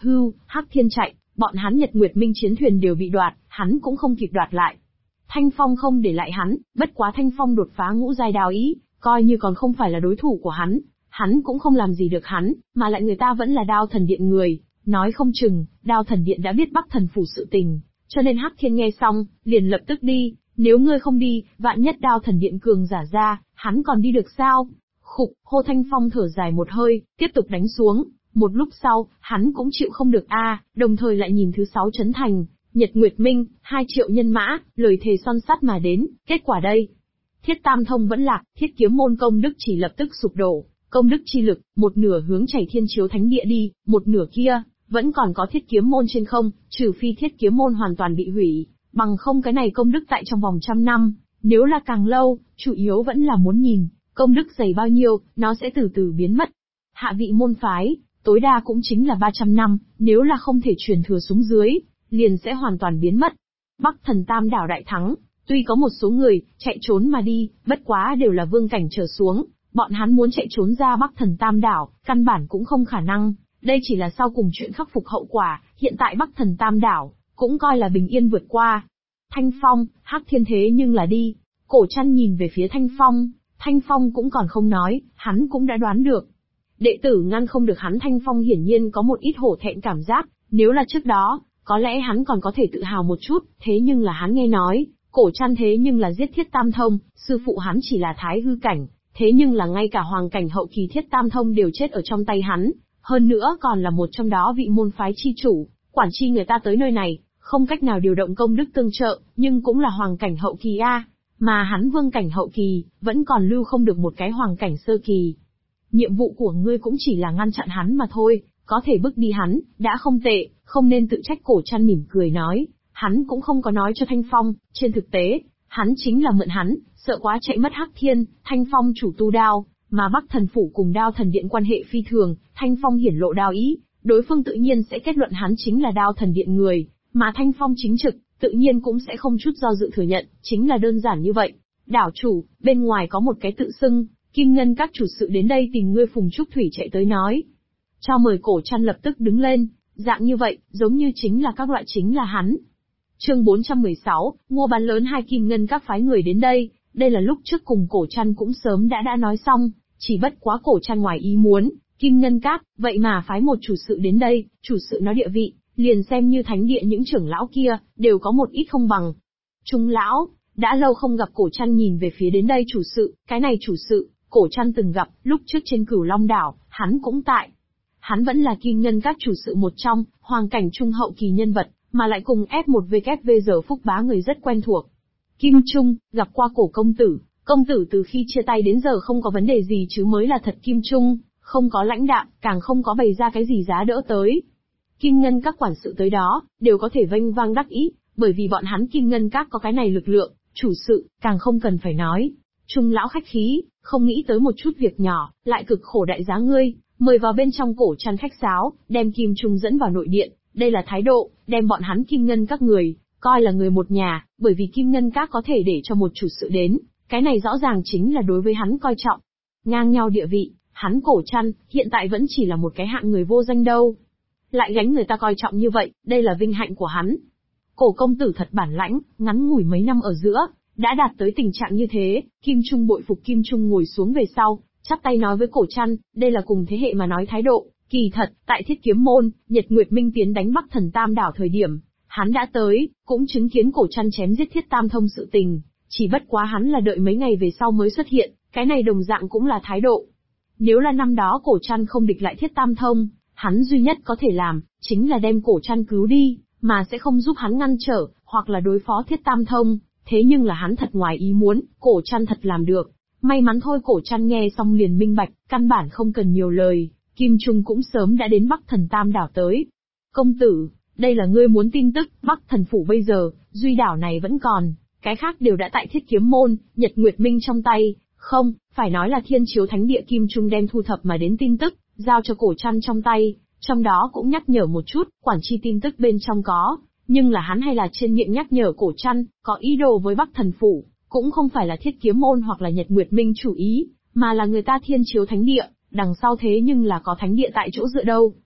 S1: Hắc Thiên chạy, bọn hắn Nhật Nguyệt Minh chiến thuyền đều bị đoạt, hắn cũng không kịp đoạt lại. Thanh Phong không để lại hắn, bất quá Thanh Phong đột phá ngũ giai đao ý, coi như còn không phải là đối thủ của hắn cũng không làm gì được hắn, mà lại người ta vẫn là Đao Thần Điện người, nói không chừng, Đao Thần Điện đã biết Bắc Thần Phủ sự tình, cho nên Hắc Thiên nghe xong, liền lập tức đi, nếu ngươi không đi, vạn nhất Đao Thần Điện cường giả ra, hắn còn đi được sao? Khục, Hồ Thanh Phong thở dài một hơi, tiếp tục đánh xuống, một lúc sau, hắn cũng chịu không được đồng thời lại nhìn thứ 6 trấn thành, Nhật Nguyệt Minh, 2 triệu nhân mã, lời thề son sắt mà đến, kết quả đây. Thiết Tam Thông vẫn lạc, Thiết Kiếm môn công đức chỉ lập tức sụp đổ, công đức chi lực, một nửa hướng chảy Thiên Chiếu Thánh Địa đi, một nửa kia, vẫn còn có Thiết Kiếm môn trên không, trừ phi Thiết Kiếm môn hoàn toàn bị hủy, bằng không cái này công đức tại trong vòng 100 năm, nếu là càng lâu, chủ yếu vẫn là muốn nhìn, công đức dày bao nhiêu, nó sẽ từ từ biến mất. Hạ vị môn phái, tối đa cũng chính là 300 năm, nếu là không thể truyền thừa xuống dưới, liền sẽ hoàn toàn biến mất. Bắc Thần Tam đảo đại thắng, tuy có một số người chạy trốn mà đi, bất quá đều là vương cảnh trở xuống, bọn hắn muốn chạy trốn ra Bắc Thần Tam đảo, căn bản cũng không khả năng. Đây chỉ là sau cùng chuyện khắc phục hậu quả, hiện tại Bắc Thần Tam đảo cũng coi là bình yên vượt qua. Thanh Phong, Hắc Thiên thế nhưng là đi. Cổ Trăn nhìn về phía Thanh Phong cũng còn không nói, hắn cũng đã đoán được. Đệ tử ngăn không được hắn. Thanh Phong hiển nhiên có một ít hổ thẹn cảm giác, nếu là trước đó, có lẽ hắn còn có thể tự hào một chút, thế nhưng là hắn nghe nói, Cổ Trăn thế nhưng là giết Thiết Tam Thông, sư phụ hắn chỉ là thái hư cảnh, thế nhưng là ngay cả hoàng cảnh hậu kỳ Thiết Tam Thông đều chết ở trong tay hắn, hơn nữa còn là một trong đó vị môn phái chi chủ, quản chi người ta tới nơi này, không cách nào điều động công đức tương trợ, nhưng cũng là hoàng cảnh hậu kỳ mà hắn vương cảnh hậu kỳ, vẫn còn lưu không được một cái hoàng cảnh sơ kỳ. Nhiệm vụ của ngươi cũng chỉ là ngăn chặn hắn mà thôi, có thể bước đi hắn, đã không tệ, không nên tự trách. Cổ Trăn mỉm cười nói, hắn cũng không có nói cho Thanh Phong, trên thực tế, hắn chính là mượn hắn, sợ quá chạy mất Hắc Thiên. Thanh Phong chủ tu đao, mà Bắc Thần Phủ cùng Đao Thần Điện quan hệ phi thường, Thanh Phong hiển lộ đao ý, đối phương tự nhiên sẽ kết luận hắn chính là Đao Thần Điện người, mà Thanh Phong chính trực, tự nhiên cũng sẽ không chút do dự thừa nhận, chính là đơn giản như vậy. Đảo chủ, bên ngoài có một cái tự xưng Kim Ngân các chủ sự đến đây tìm ngươi. Phùng Trúc Thủy chạy tới nói. Cho mời. Cổ Trăn lập tức đứng lên, dạng như vậy, giống như chính là các loại chính là hắn. Chương 416, mua bán lớn 2 Kim Ngân các phái người đến đây, đây là lúc trước cùng Cổ Trăn cũng sớm đã nói xong, chỉ bất quá Cổ Trăn ngoài ý muốn, Kim Ngân các, vậy mà phái một chủ sự đến đây, chủ sự nó địa vị, liền xem như thánh địa những trưởng lão kia, đều có một ít không bằng. Trung lão, đã lâu không gặp. Cổ Trăn nhìn về phía đến đây chủ sự, cái này chủ sự, Cổ Trăn từng gặp, lúc trước trên Cửu Long đảo, hắn cũng tại. Hắn vẫn là Kim Ngân các chủ sự một trong, hoàng cảnh trung hậu kỳ nhân vật, mà lại cùng F1VKV giờ Phúc Bá người rất quen thuộc. Kim Trung, gặp qua Cổ công tử từ khi chia tay đến giờ không có vấn đề gì chứ mới là thật. Kim Trung, không có lãnh đạm, càng không có bày ra cái gì giá đỡ tới. Kim Ngân các quản sự tới đó, đều có thể vênh vang đắc ý, bởi vì bọn hắn Kim Ngân các có cái này lực lượng, chủ sự, càng không cần phải nói. Trung lão khách khí, không nghĩ tới một chút việc nhỏ, lại cực khổ đại giá ngươi, mời vào bên trong. Cổ Trăn khách sáo, đem Kim Trung dẫn vào nội điện, đây là thái độ, đem bọn hắn Kim Ngân các người, coi là người một nhà, bởi vì Kim Ngân các có thể để cho một chủ sự đến, cái này rõ ràng chính là đối với hắn coi trọng. Ngang nhau địa vị, hắn Cổ Trăn, hiện tại vẫn chỉ là một cái hạng người vô danh đâu. Lại gánh người ta coi trọng như vậy, đây là vinh hạnh của hắn. Cổ công tử thật bản lãnh, ngắn ngủi mấy năm ở giữa, đã đạt tới tình trạng như thế. Kim Trung bội phục. Kim Trung ngồi xuống về sau, chắp tay nói với Cổ Trăn, đây là cùng thế hệ mà nói thái độ. Kỳ thật, tại Thiết Kiếm môn, Nhật Nguyệt Minh tiến đánh Bắc Thần Tam đảo thời điểm, hắn đã tới, cũng chứng kiến Cổ Trăn chém giết Thiết Tam Thông sự tình, chỉ bất quá hắn là đợi mấy ngày về sau mới xuất hiện, cái này đồng dạng cũng là thái độ. Nếu là năm đó Cổ Trăn không địch lại Thiết Tam Thông, hắn duy nhất có thể làm, chính là đem Cổ Trăn cứu đi, mà sẽ không giúp hắn ngăn trở, hoặc là đối phó Thiết Tam Thông. Thế nhưng là hắn thật ngoài ý muốn, Cổ Trăn thật làm được. May mắn thôi. Cổ Trăn nghe xong liền minh bạch, căn bản không cần nhiều lời, Kim Trung cũng sớm đã đến Bắc Thần Tam đảo tới. Công tử, đây là ngươi muốn tin tức. Bắc Thần Phủ bây giờ, duy đảo này vẫn còn, cái khác đều đã tại Thiết Kiếm môn, Nhật Nguyệt Minh trong tay. Không, phải nói là Thiên Chiếu Thánh Địa. Kim Trung đem thu thập mà đến tin tức, giao cho Cổ Trăn trong tay, trong đó cũng nhắc nhở một chút, quản chi tin tức bên trong có, Nhưng là hắn hay là trên miệng nhắc nhở Cổ Trăn, có ý đồ với Bắc Thần Phủ, cũng không phải là Thiết Kiếm Môn hoặc là Nhật Nguyệt Minh chủ ý, mà là người ta Thiên Chiếu Thánh Địa, đằng sau thế nhưng là có thánh địa tại chỗ dựa đâu.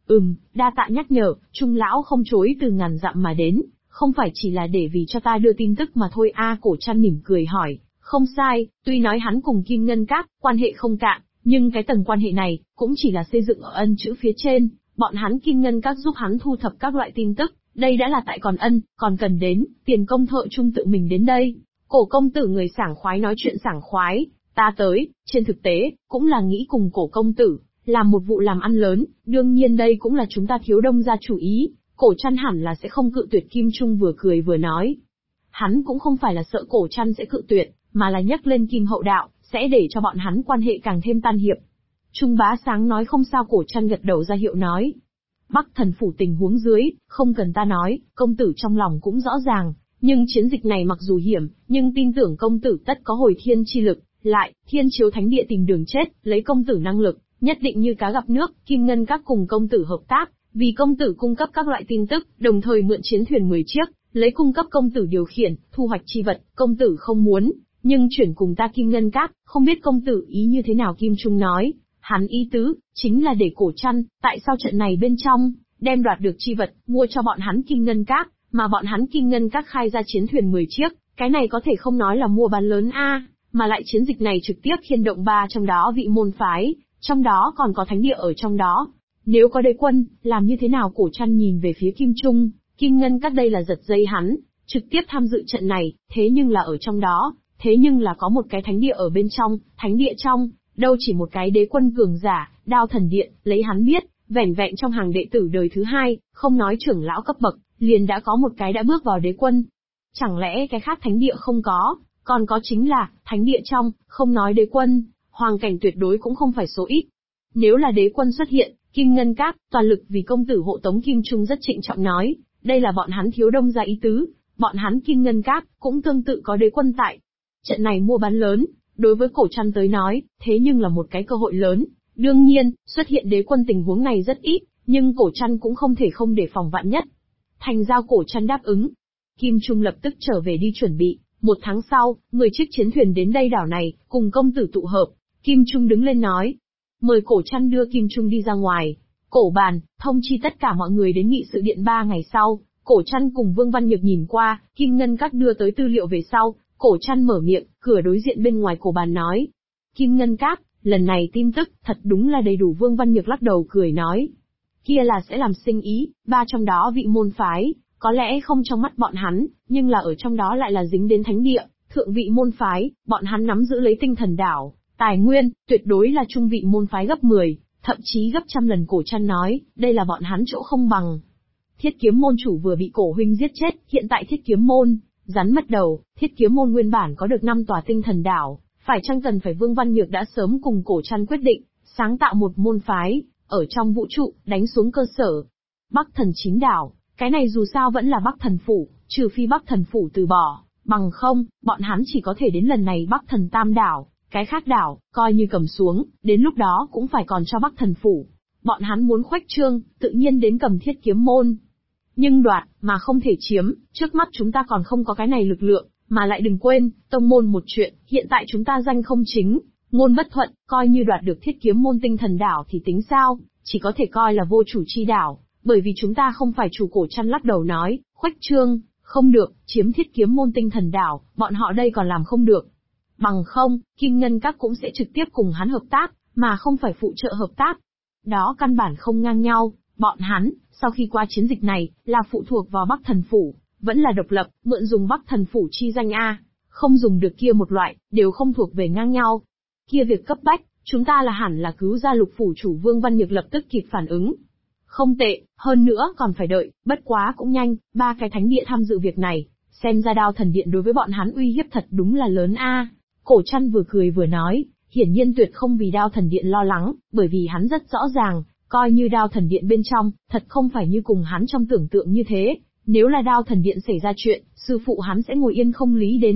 S1: Đa tạ nhắc nhở, Trung lão không chối từ ngàn dặm mà đến, không phải chỉ là để vì cho ta đưa tin tức mà thôi Cổ Trăn mỉm cười hỏi, không sai, tuy nói hắn cùng Kim Ngân Các, quan hệ không cạn, nhưng cái tầng quan hệ này, cũng chỉ là xây dựng ở ân chữ phía trên, bọn hắn Kim Ngân Các giúp hắn thu thập các loại tin tức, đây đã là tại còn ân, còn cần đến, tiền công thợ chung tự mình đến đây. Cổ công tử người sảng khoái nói chuyện sảng khoái, ta tới, trên thực tế, cũng là nghĩ cùng Cổ công tử, làm một vụ làm ăn lớn, đương nhiên đây cũng là chúng ta Thiếu Đông gia chủ ý, Cổ Trăn hẳn là sẽ không cự tuyệt. Kim Trung vừa cười vừa nói. Hắn cũng không phải là sợ Cổ Trăn sẽ cự tuyệt, mà là nhắc lên Kim Hậu Đạo, sẽ để cho bọn hắn quan hệ càng thêm tan hiệp. Trung Bá Sáng nói không sao. Cổ Trăn gật đầu ra hiệu nói. Bắc Thần Phủ tình huống dưới, không cần ta nói, công tử trong lòng cũng rõ ràng, nhưng chiến dịch này mặc dù hiểm, nhưng tin tưởng công tử tất có hồi thiên chi lực, lại, Thiên Chiếu Thánh Địa tìm đường chết, lấy công tử năng lực, nhất định như cá gặp nước. Kim Ngân Các cùng công tử hợp tác, vì công tử cung cấp các loại tin tức, đồng thời mượn chiến thuyền 10 chiếc, lấy cung cấp công tử điều khiển, thu hoạch chi vật, công tử không muốn, nhưng chuyển cùng ta Kim Ngân Các, không biết công tử ý như thế nào. Kim Trung nói, hắn ý tứ, chính là để Cổ Trăn, tại sao trận này bên trong, đem đoạt được chi vật, mua cho bọn hắn Kim Ngân Các, mà bọn hắn Kim Ngân Các khai ra chiến thuyền 10 chiếc, cái này có thể không nói là mua bán lớn mà lại chiến dịch này trực tiếp khiên động 3 trong đó vị môn phái, trong đó còn có thánh địa ở trong đó. Nếu có đế quân, làm như thế nào? Cổ Trăn nhìn về phía Kim Trung, Kim Ngân Các đây là giật dây hắn, trực tiếp tham dự trận này, thế nhưng là ở trong đó, thế nhưng là có một cái thánh địa ở bên trong, thánh địa trong, đâu chỉ một cái đế quân cường giả, Đao Thần Điện, lấy hắn biết, vẻn vẹn trong hàng đệ tử đời thứ 2, không nói trưởng lão cấp bậc, liền đã có một cái đã bước vào đế quân. Chẳng lẽ cái khác thánh địa không có, còn có chính là, thánh địa trong, không nói đế quân, hoàng cảnh tuyệt đối cũng không phải số ít. Nếu là đế quân xuất hiện, Kim Ngân Các, toàn lực vì công tử hộ tống. Kim Trung rất trịnh trọng nói, đây là bọn hắn Thiếu Đông gia ý tứ, bọn hắn Kim Ngân Các, cũng tương tự có đế quân tại. Trận này mua bán lớn, đối với Cổ Trăn tới nói, thế nhưng là một cái cơ hội lớn. Đương nhiên, xuất hiện đế quân tình huống này rất ít, nhưng Cổ Trăn cũng không thể không để phòng vạn nhất. Thành giao. Cổ Trăn đáp ứng. Kim Trung lập tức trở về đi chuẩn bị. 1 tháng sau, 10 chiếc chiến thuyền đến đây đảo này, cùng công tử tụ hợp. Kim Trung đứng lên nói. Mời. Cổ Trăn đưa Kim Trung đi ra ngoài. Cổ bàn, thông chi tất cả mọi người đến nghị sự điện 3 ngày sau. Cổ Trăn cùng Vương Văn Nhược nhìn qua, Kim Ngân Các đưa tới tư liệu về sau. Cổ Trăn mở miệng, cửa đối diện bên ngoài cổ bàn nói. Kim Ngân Các, lần này tin tức, thật đúng là đầy đủ. Vương Văn Nhược lắc đầu cười nói. Kia là sẽ làm sinh ý, 3 trong đó vị môn phái, có lẽ không trong mắt bọn hắn, nhưng là ở trong đó lại là dính đến thánh địa, thượng vị môn phái, bọn hắn nắm giữ lấy Tinh Thần Đảo, tài nguyên, tuyệt đối là trung vị môn phái gấp 10, thậm chí gấp trăm lần. Cổ Trăn nói, đây là bọn hắn chỗ không bằng. Thiết Kiếm Môn chủ vừa bị Cổ huynh giết chết, hiện tại Thiết Kiếm Môn rắn mất đầu. Thiết Kiếm Môn nguyên bản có được 5 tòa Tinh Thần Đảo, phải chăng cần phải Vương Văn Nhược đã sớm cùng Cổ Trăn quyết định, sáng tạo một môn phái, ở trong vũ trụ, đánh xuống cơ sở. Bắc Thần Chín Đảo, cái này dù sao vẫn là Bắc Thần Phủ, trừ phi Bắc Thần Phủ từ bỏ, bằng không, bọn hắn chỉ có thể đến lần này Bắc Thần Tam Đảo, cái khác đảo, coi như cầm xuống, đến lúc đó cũng phải còn cho Bắc Thần Phủ. Bọn hắn muốn khuếch trương, tự nhiên đến cầm Thiết Kiếm Môn. Nhưng đoạt, mà không thể chiếm, trước mắt chúng ta còn không có cái này lực lượng, mà lại đừng quên, tông môn một chuyện, hiện tại chúng ta danh không chính, ngôn bất thuận, coi như đoạt được Thiết Kiếm Môn Tinh Thần Đảo thì tính sao, chỉ có thể coi là vô chủ chi đảo, bởi vì chúng ta không phải chủ. Cổ Trăn lắc đầu nói, khuếch trương, không được, chiếm Thiết Kiếm Môn Tinh Thần Đảo, bọn họ đây còn làm không được. Bằng không, Kim Ngân Các cũng sẽ trực tiếp cùng hắn hợp tác, mà không phải phụ trợ hợp tác. Đó căn bản không ngang nhau, bọn hắn, sau khi qua chiến dịch này, là phụ thuộc vào Bắc Thần Phủ, vẫn là độc lập, mượn dùng Bắc Thần Phủ chi danh không dùng được kia một loại, đều không thuộc về ngang nhau. Kia việc cấp bách, chúng ta là hẳn là cứu ra Lục phủ chủ. Vương Văn Nhược lập tức kịp phản ứng. Không tệ, hơn nữa còn phải đợi, bất quá cũng nhanh, 3 cái thánh địa tham dự việc này, xem ra Đao Thần Điện đối với bọn hắn uy hiếp thật đúng là lớn Cổ Trăn vừa cười vừa nói, hiển nhiên tuyệt không vì Đao Thần Điện lo lắng, bởi vì hắn rất rõ ràng, coi như Đao Thần Điện bên trong, thật không phải như cùng hắn trong tưởng tượng như thế, nếu là Đao Thần Điện xảy ra chuyện, sư phụ hắn sẽ ngồi yên không lý đến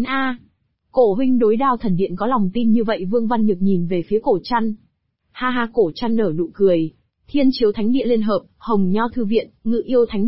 S1: Cổ huynh đối Đao Thần Điện có lòng tin như vậy? Vương Văn Nhược nhìn về phía Cổ Trăn. Ha ha. Cổ Trăn nở nụ cười. Thiên Chiếu Thánh Địa liên hợp, Hồng Nho Thư Viện, Ngự Yêu Thánh Địa,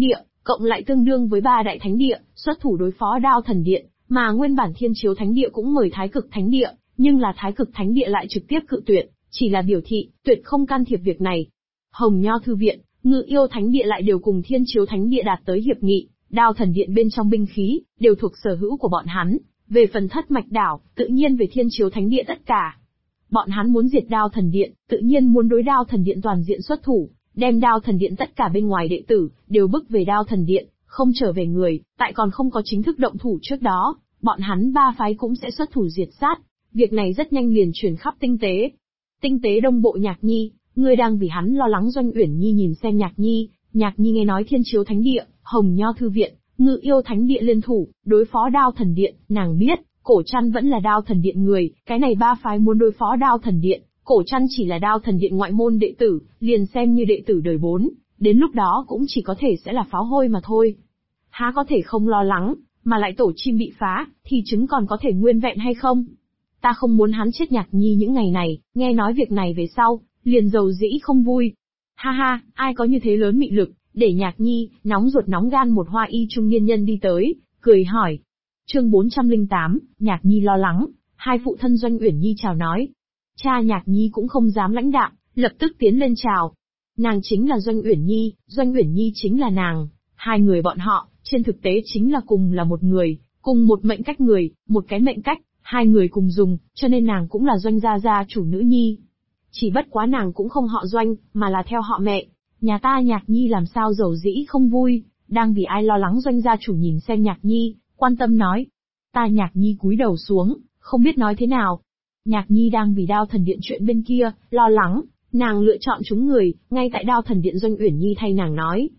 S1: cộng lại tương đương với 3 đại thánh địa, xuất thủ đối phó Đao Thần Điện, mà nguyên bản Thiên Chiếu Thánh Địa cũng mời Thái Cực Thánh Địa, nhưng là Thái Cực Thánh Địa lại trực tiếp cự tuyệt, chỉ là biểu thị, tuyệt không can thiệp việc này. Hồng Nho Thư Viện, Ngự Yêu Thánh Địa lại đều cùng Thiên Chiếu Thánh Địa đạt tới hiệp nghị, Đao Thần Điện bên trong binh khí, đều thuộc sở hữu của bọn hắn. Về phần Thất Mạch Đảo, tự nhiên về Thiên Chiếu Thánh Địa tất cả. Bọn hắn muốn diệt Đao Thần Điện, tự nhiên muốn đối Đao Thần Điện toàn diện xuất thủ, đem Đao Thần Điện tất cả bên ngoài đệ tử, đều bức về Đao Thần Điện, không trở về người, tại còn không có chính thức động thủ trước đó, bọn hắn 3 phái cũng sẽ xuất thủ diệt sát. Việc này rất nhanh liền truyền khắp tinh tế. Tinh tế Đông Bộ Nhạc Nhi, ngươi đang vì hắn lo lắng. Doanh Uyển Nhi nhìn xem Nhạc Nhi nghe nói Thiên Chiếu Thánh Địa, Hồng Nho Thư Viện, Ngự Yêu Thánh Địa liên thủ, đối phó Đao Thần Điện, nàng biết, Cổ Trăn vẫn là Đao Thần Điện người, cái này 3 phái muốn đối phó Đao Thần Điện, Cổ Trăn chỉ là Đao Thần Điện ngoại môn đệ tử, liền xem như đệ tử đời 4, đến lúc đó cũng chỉ có thể sẽ là pháo hôi mà thôi. Há có thể không lo lắng, mà lại tổ chim bị phá, thì trứng còn có thể nguyên vẹn hay không? Ta không muốn hắn chết. Nhạc Nhi những ngày này, nghe nói việc này về sau, liền dầu dĩ không vui. Ha ha, ai có như thế lớn mị lực, để Nhạc Nhi, nóng ruột nóng gan. Một hoa y trung niên nhân đi tới, cười hỏi. Chương 408, Nhạc Nhi lo lắng, hai phụ thân Doanh Uyển Nhi chào nói. Cha Nhạc Nhi cũng không dám lãnh đạm, lập tức tiến lên chào. Nàng chính là Doanh Uyển Nhi chính là nàng, hai người bọn họ, trên thực tế chính là cùng là một người, cùng một mệnh cách người, một cái mệnh cách, hai người cùng dùng, cho nên nàng cũng là Doanh gia gia chủ nữ nhi. Chỉ bất quá nàng cũng không họ Doanh, mà là theo họ mẹ. Nhà ta Nhạc Nhi làm sao dầu dĩ không vui, đang vì ai lo lắng. Doanh gia chủ nhìn xem Nhạc Nhi, quan tâm nói. Ta Nhạc Nhi cúi đầu xuống, không biết nói thế nào. Nhạc Nhi đang vì Đao Thần Điện chuyện bên kia, lo lắng, nàng lựa chọn chúng người, ngay tại Đao Thần Điện. Doanh Uyển Nhi thay nàng nói.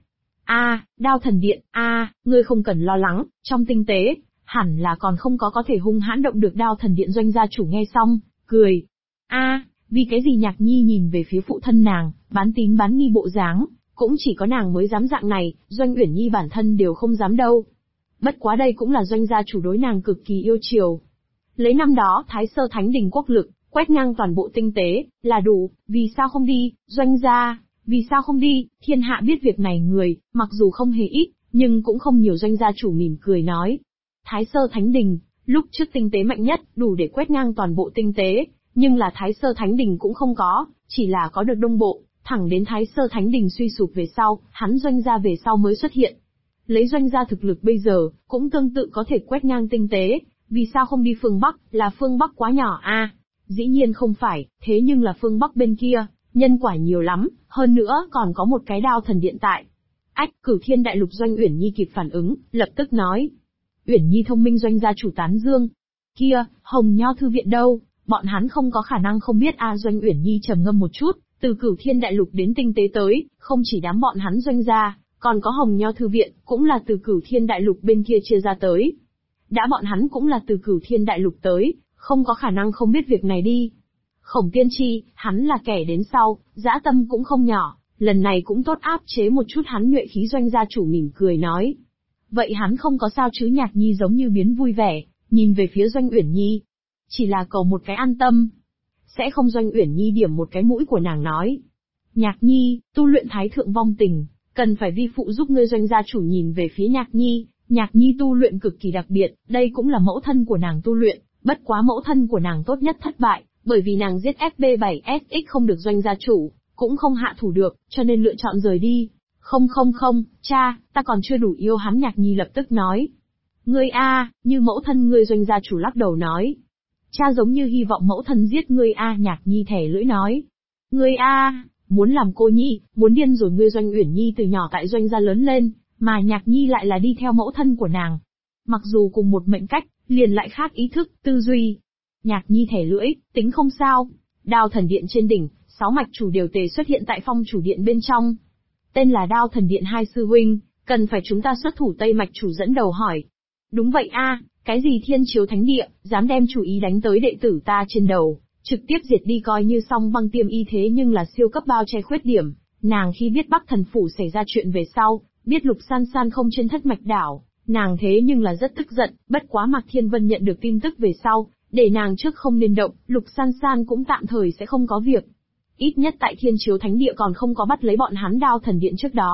S1: Đao Thần Điện, ngươi không cần lo lắng, trong tinh tế, hẳn là còn không có thể hung hãn động được Đao Thần Điện. Doanh gia chủ nghe xong, cười. Vì cái gì? Nhạc Nhi nhìn về phía phụ thân nàng, bán tín bán nghi bộ dáng, cũng chỉ có nàng mới dám dạng này, Doanh Uyển Nhi bản thân đều không dám đâu. Bất quá đây cũng là Doanh gia chủ đối nàng cực kỳ yêu chiều. Lấy năm đó Thái Sơ Thánh Đình quốc lực, quét ngang toàn bộ tinh tế, là đủ, vì sao không đi, Doanh gia, vì sao không đi? Thiên hạ biết việc này người, mặc dù không hề ít, nhưng cũng không nhiều. Doanh gia chủ mỉm cười nói. Thái Sơ Thánh Đình, lúc trước tinh tế mạnh nhất, đủ để quét ngang toàn bộ tinh tế, nhưng là Thái Sơ Thánh Đình cũng không có, chỉ là có được Đông Bộ, thẳng đến Thái Sơ Thánh Đình suy sụp về sau, hắn Doanh gia về sau mới xuất hiện. Lấy Doanh gia thực lực bây giờ, cũng tương tự có thể quét ngang tinh tế, vì sao không đi phương Bắc, là phương Bắc quá nhỏ Dĩ nhiên không phải, thế nhưng là phương Bắc bên kia, nhân quả nhiều lắm, hơn nữa còn có một cái Đao Thần Điện tại. Cửu Thiên Đại Lục. Doanh Uyển Nhi kịp phản ứng, lập tức nói. Uyển Nhi thông minh. Doanh gia chủ tán dương. Kia, Hồng Nho Thư Viện đâu, bọn hắn không có khả năng không biết Doanh Uyển Nhi trầm ngâm một chút, từ Cửu Thiên Đại Lục đến tinh tế tới, không chỉ đám bọn hắn Doanh gia, còn có Hồng Nho Thư Viện, cũng là từ Cửu Thiên Đại Lục bên kia chia ra tới. Đã bọn hắn cũng là từ Cửu Thiên Đại Lục tới, không có khả năng không biết việc này đi. Khổng Tiên Tri, hắn là kẻ đến sau, dã tâm cũng không nhỏ, lần này cũng tốt áp chế một chút hắn nhuệ khí. Doanh gia chủ mỉm cười nói. Vậy hắn không có sao chứ? Nhạc Nhi giống như biến vui vẻ, nhìn về phía Doanh Uyển Nhi. Chỉ là cầu một cái an tâm. Sẽ không? Doanh Uyển Nhi điểm một cái mũi của nàng nói. Nhạc Nhi, tu luyện Thái Thượng Vong Tình, cần phải vi phụ giúp ngươi. Doanh gia chủ nhìn về phía Nhạc Nhi tu luyện cực kỳ đặc biệt, đây cũng là mẫu thân của nàng tu luyện, bất quá mẫu thân của nàng tốt nhất thất bại, bởi vì nàng giết FB7SX không được. Doanh gia chủ cũng không hạ thủ được, cho nên lựa chọn rời đi. Không, cha, ta còn chưa đủ yêu hắn. Nhạc Nhi lập tức nói. Ngươi như mẫu thân ngươi. Doanh gia chủ lắc đầu nói. Cha giống như hy vọng mẫu thân giết ngươi Nhạc Nhi thẻ lưỡi nói. Ngươi muốn làm cô nhi, muốn điên rồi ngươi. Doanh Uyển Nhi từ nhỏ tại Doanh gia lớn lên, mà Nhạc Nhi lại là đi theo mẫu thân của nàng. Mặc dù cùng một mệnh cách, liền lại khác ý thức, tư duy. Nhạc Nhi thẻ lưỡi, tính không sao. Đao Thần Điện trên đỉnh, 6 mạch chủ đều tề xuất hiện tại Phong Chủ Điện bên trong. Tên là Đao Thần Điện hai sư huynh, cần phải chúng ta xuất thủ? Tây mạch chủ dẫn đầu hỏi. Đúng vậy cái gì Thiên Chiếu Thánh Địa, dám đem chủ ý đánh tới đệ tử ta trên đầu, trực tiếp diệt đi coi như xong. Băng Tiêm Y thế nhưng là siêu cấp bao che khuyết điểm, nàng khi biết Bắc Thần Phủ xảy ra chuyện về sau, biết Lục San San không trên Thất Mạch Đảo, nàng thế nhưng là rất tức giận. Bất quá Mạc Thiên Vân nhận được tin tức về sau, để nàng trước không nên động, Lục San San cũng tạm thời sẽ không có việc. Ít nhất tại Thiên Chiếu Thánh Địa còn không có bắt lấy bọn hắn Đao Thần Điện trước đó,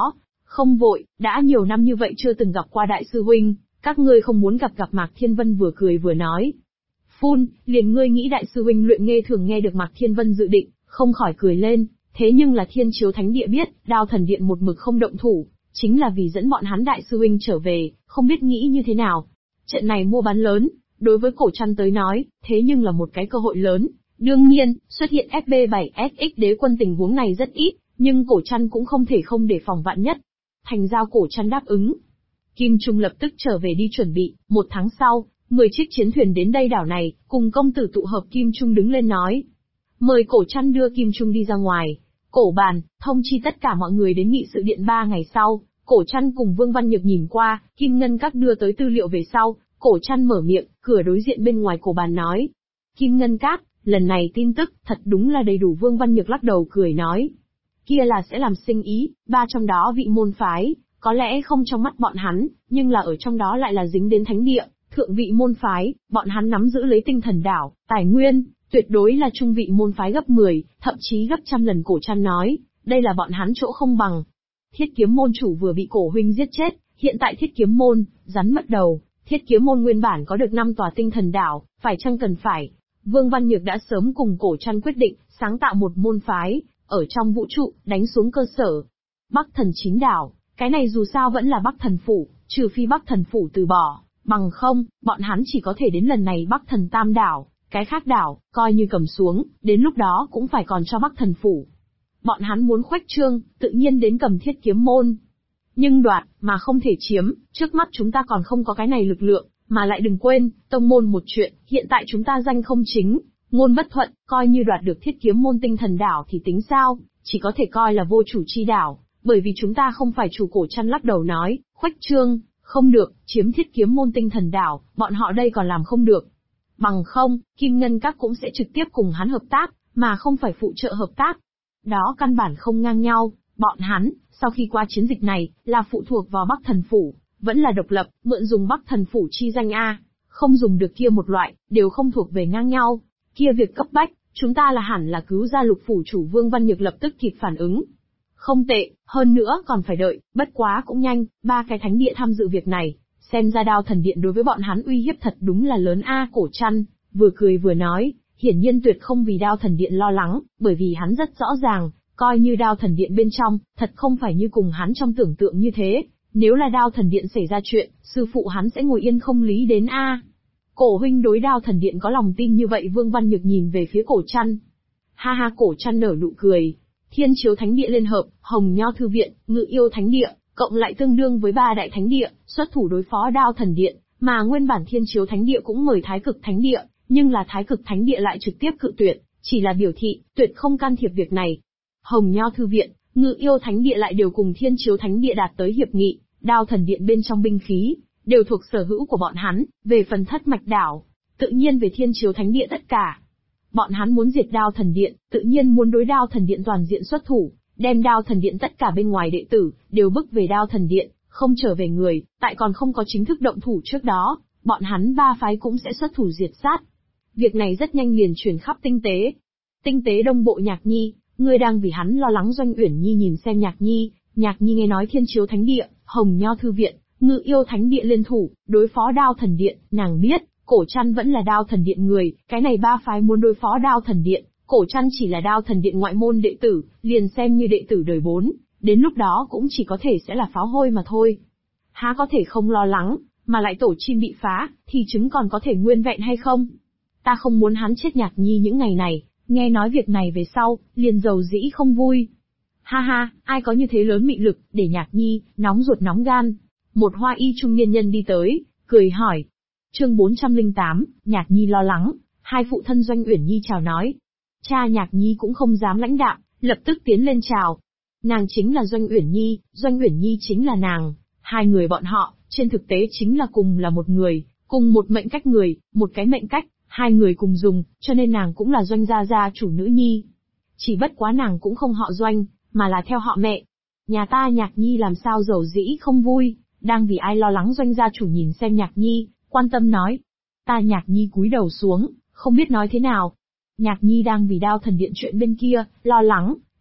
S1: Không vội, đã nhiều năm như vậy chưa từng gặp qua đại sư huynh, các ngươi không muốn gặp Mạc Thiên Vân vừa cười vừa nói. Phun, liền ngươi nghĩ đại sư huynh luyện nghe thường nghe được Mạc Thiên Vân dự định, không khỏi cười lên, thế nhưng là Thiên Chiếu Thánh Địa biết, Đao Thần Điện một mực không động thủ, chính là vì dẫn bọn hắn đại sư huynh trở về, không biết nghĩ như thế nào. Trận này mua bán lớn, đối với Cổ Trăn tới nói, thế nhưng là một cái cơ hội lớn. Đương nhiên, xuất hiện FB7SX đế quân tình huống này rất ít, nhưng Cổ Trăn cũng không thể không để phòng vạn nhất. Thành giao Cổ Trăn đáp ứng. Kim Trung lập tức trở về đi chuẩn bị, 1 tháng sau, 10 chiếc chiến thuyền đến đây đảo này, cùng công tử tụ hợp. Kim Trung đứng lên nói. Mời Cổ Trăn đưa Kim Trung đi ra ngoài. Cổ bàn, thông chi tất cả mọi người đến nghị sự điện 3 ngày sau. Cổ Trăn cùng Vương Văn Nhược nhìn qua, Kim Ngân Các đưa tới tư liệu về sau, Cổ Trăn mở miệng, cửa đối diện bên ngoài cổ bàn nói. Kim Ngân Các, lần này tin tức, thật đúng là đầy đủ. Vương Văn Nhược lắc đầu cười nói. Kia là sẽ làm sinh ý, 3 trong đó vị môn phái, có lẽ không trong mắt bọn hắn, nhưng là ở trong đó lại là dính đến thánh địa, thượng vị môn phái, bọn hắn nắm giữ lấy tinh thần đảo, tài nguyên, tuyệt đối là trung vị môn phái gấp 10, thậm chí gấp trăm lần. Cổ Trăn nói, đây là bọn hắn chỗ không bằng. Thiết Kiếm môn chủ vừa bị Cổ huynh giết chết, hiện tại Thiết Kiếm môn, rắn mất đầu, Thiết Kiếm môn nguyên bản có được 5 tòa tinh thần đảo, phải chăng cần phải. Vương Văn Nhược đã sớm cùng Cổ Trăn quyết định, sáng tạo một môn phái, ở trong vũ trụ, đánh xuống cơ sở. Bắc Thần Chính Đảo, cái này dù sao vẫn là Bắc Thần Phủ, trừ phi Bắc Thần Phủ từ bỏ, bằng không, bọn hắn chỉ có thể đến lần này Bắc Thần Tam Đảo, cái khác đảo, coi như cầm xuống, đến lúc đó cũng phải còn cho Bắc Thần Phủ. Bọn hắn muốn khuếch trương, tự nhiên đến cầm Thiết Kiếm môn. Nhưng đoạt, mà không thể chiếm, trước mắt chúng ta còn không có cái này lực lượng, mà lại đừng quên, tông môn một chuyện, hiện tại chúng ta danh không chính, ngôn bất thuận, coi như đoạt được Thiết Kiếm môn tinh thần đảo thì tính sao, chỉ có thể coi là vô chủ chi đảo, bởi vì chúng ta không phải chủ. Cổ Trăn lắc đầu nói, khuếch trương, không được, chiếm Thiết Kiếm môn tinh thần đảo, bọn họ đây còn làm không được. Bằng không, Kim Ngân Các cũng sẽ trực tiếp cùng hắn hợp tác, mà không phải phụ trợ hợp tác. Đó căn bản không ngang nhau, bọn hắn, sau khi qua chiến dịch này, là phụ thuộc vào Bắc Thần Phủ, vẫn là độc lập, mượn dùng Bắc Thần Phủ chi danh A, không dùng được kia một loại, đều không thuộc về ngang nhau. Kia việc cấp bách, chúng ta là hẳn là cứu ra Lục phủ chủ. Vương Văn Nhược lập tức kịp phản ứng. Không tệ, hơn nữa còn phải đợi, bất quá cũng nhanh, 3 cái thánh địa tham dự việc này, xem ra Đao Thần Điện đối với bọn hắn uy hiếp thật đúng là lớn a. Cổ Trăn vừa cười vừa nói, hiển nhiên tuyệt không vì Đao Thần Điện lo lắng, bởi vì hắn rất rõ ràng, coi như Đao Thần Điện bên trong, thật không phải như cùng hắn trong tưởng tượng như thế, nếu là Đao Thần Điện xảy ra chuyện, sư phụ hắn sẽ ngồi yên không lý đến a. Cổ huynh đối Đao Thần Điện có lòng tin như vậy. Vương Văn Nhược nhìn về phía Cổ Trăn. Ha ha. Cổ Trăn nở nụ cười. Thiên Chiếu Thánh Địa liên hợp, Hồng Nho Thư Viện, Ngự Yêu Thánh Địa, cộng lại tương đương với 3 đại thánh địa, xuất thủ đối phó Đao Thần Điện, mà nguyên bản Thiên Chiếu Thánh Địa cũng mời Thái Cực Thánh Địa, nhưng là Thái Cực Thánh Địa lại trực tiếp cự tuyệt, chỉ là biểu thị, tuyệt không can thiệp việc này. Hồng Nho Thư Viện, Ngự Yêu Thánh Địa lại đều cùng Thiên Chiếu Thánh Địa đạt tới hiệp nghị, Đao Thần Điện bên trong binh khí, đều thuộc sở hữu của bọn hắn, về phần Thất Mạch Đảo, tự nhiên về Thiên Chiếu Thánh Địa tất cả. Bọn hắn muốn diệt Đao Thần Điện, tự nhiên muốn đối Đao Thần Điện toàn diện xuất thủ, đem Đao Thần Điện tất cả bên ngoài đệ tử, đều bức về Đao Thần Điện, không trở về người, tại còn không có chính thức động thủ trước đó, bọn hắn 3 phái cũng sẽ xuất thủ diệt sát. Việc này rất nhanh liền truyền khắp tinh tế. Tinh tế Đông Bộ. Nhạc Nhi, ngươi đang vì hắn lo lắng. Doanh Uyển Nhi nhìn xem Nhạc Nhi nghe nói Thiên Chiếu Thánh Địa, Hồng Nho Thư Viện, Ngự Yêu Thánh Địa liên thủ, đối phó Đao Thần Điện, nàng biết, Cổ Trăn vẫn là Đao Thần Điện người, cái này 3 phái muốn đối phó Đao Thần Điện, Cổ Trăn chỉ là Đao Thần Điện ngoại môn đệ tử, liền xem như đệ tử đời 4, đến lúc đó cũng chỉ có thể sẽ là pháo hôi mà thôi. Há có thể không lo lắng, mà lại tổ chim bị phá, thì trứng còn có thể nguyên vẹn hay không? Ta không muốn hắn chết. Nhạc Nhi những ngày này, nghe nói việc này về sau, liền dầu dĩ không vui. Ha ha, ai có như thế lớn mị lực, để Nhạc Nhi, nóng ruột nóng gan. Một hoa y trung niên nhân đi tới, cười hỏi. Chương 408, Nhạc Nhi lo lắng, hai phụ thân Doanh Uyển Nhi chào nói. Cha Nhạc Nhi cũng không dám lãnh đạm, lập tức tiến lên chào. Nàng chính là Doanh Uyển Nhi chính là nàng, hai người bọn họ, trên thực tế chính là cùng là một người, cùng một mệnh cách người, một cái mệnh cách, hai người cùng dùng, cho nên nàng cũng là Doanh gia chủ nữ nhi. Chỉ bất quá nàng cũng không họ Doanh, mà là theo họ mẹ. Nhà ta Nhạc Nhi làm sao dầu dĩ không vui, đang vì ai lo lắng. Doanh gia chủ nhìn xem Nhạc Nhi, quan tâm nói. Ta Nhạc Nhi cúi đầu xuống, không biết nói thế nào. Nhạc Nhi đang vì Đao Thần Điện chuyện bên kia, lo lắng,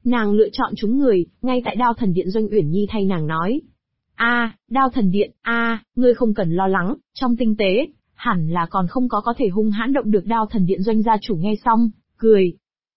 S1: Nàng lựa chọn chúng người, ngay tại Đao Thần Điện. Doanh Uyển Nhi thay nàng nói. Đao Thần Điện, ngươi không cần lo lắng, trong tinh tế, hẳn là còn không có thể hung hãn động được Đao Thần Điện. Doanh gia chủ nghe xong, cười.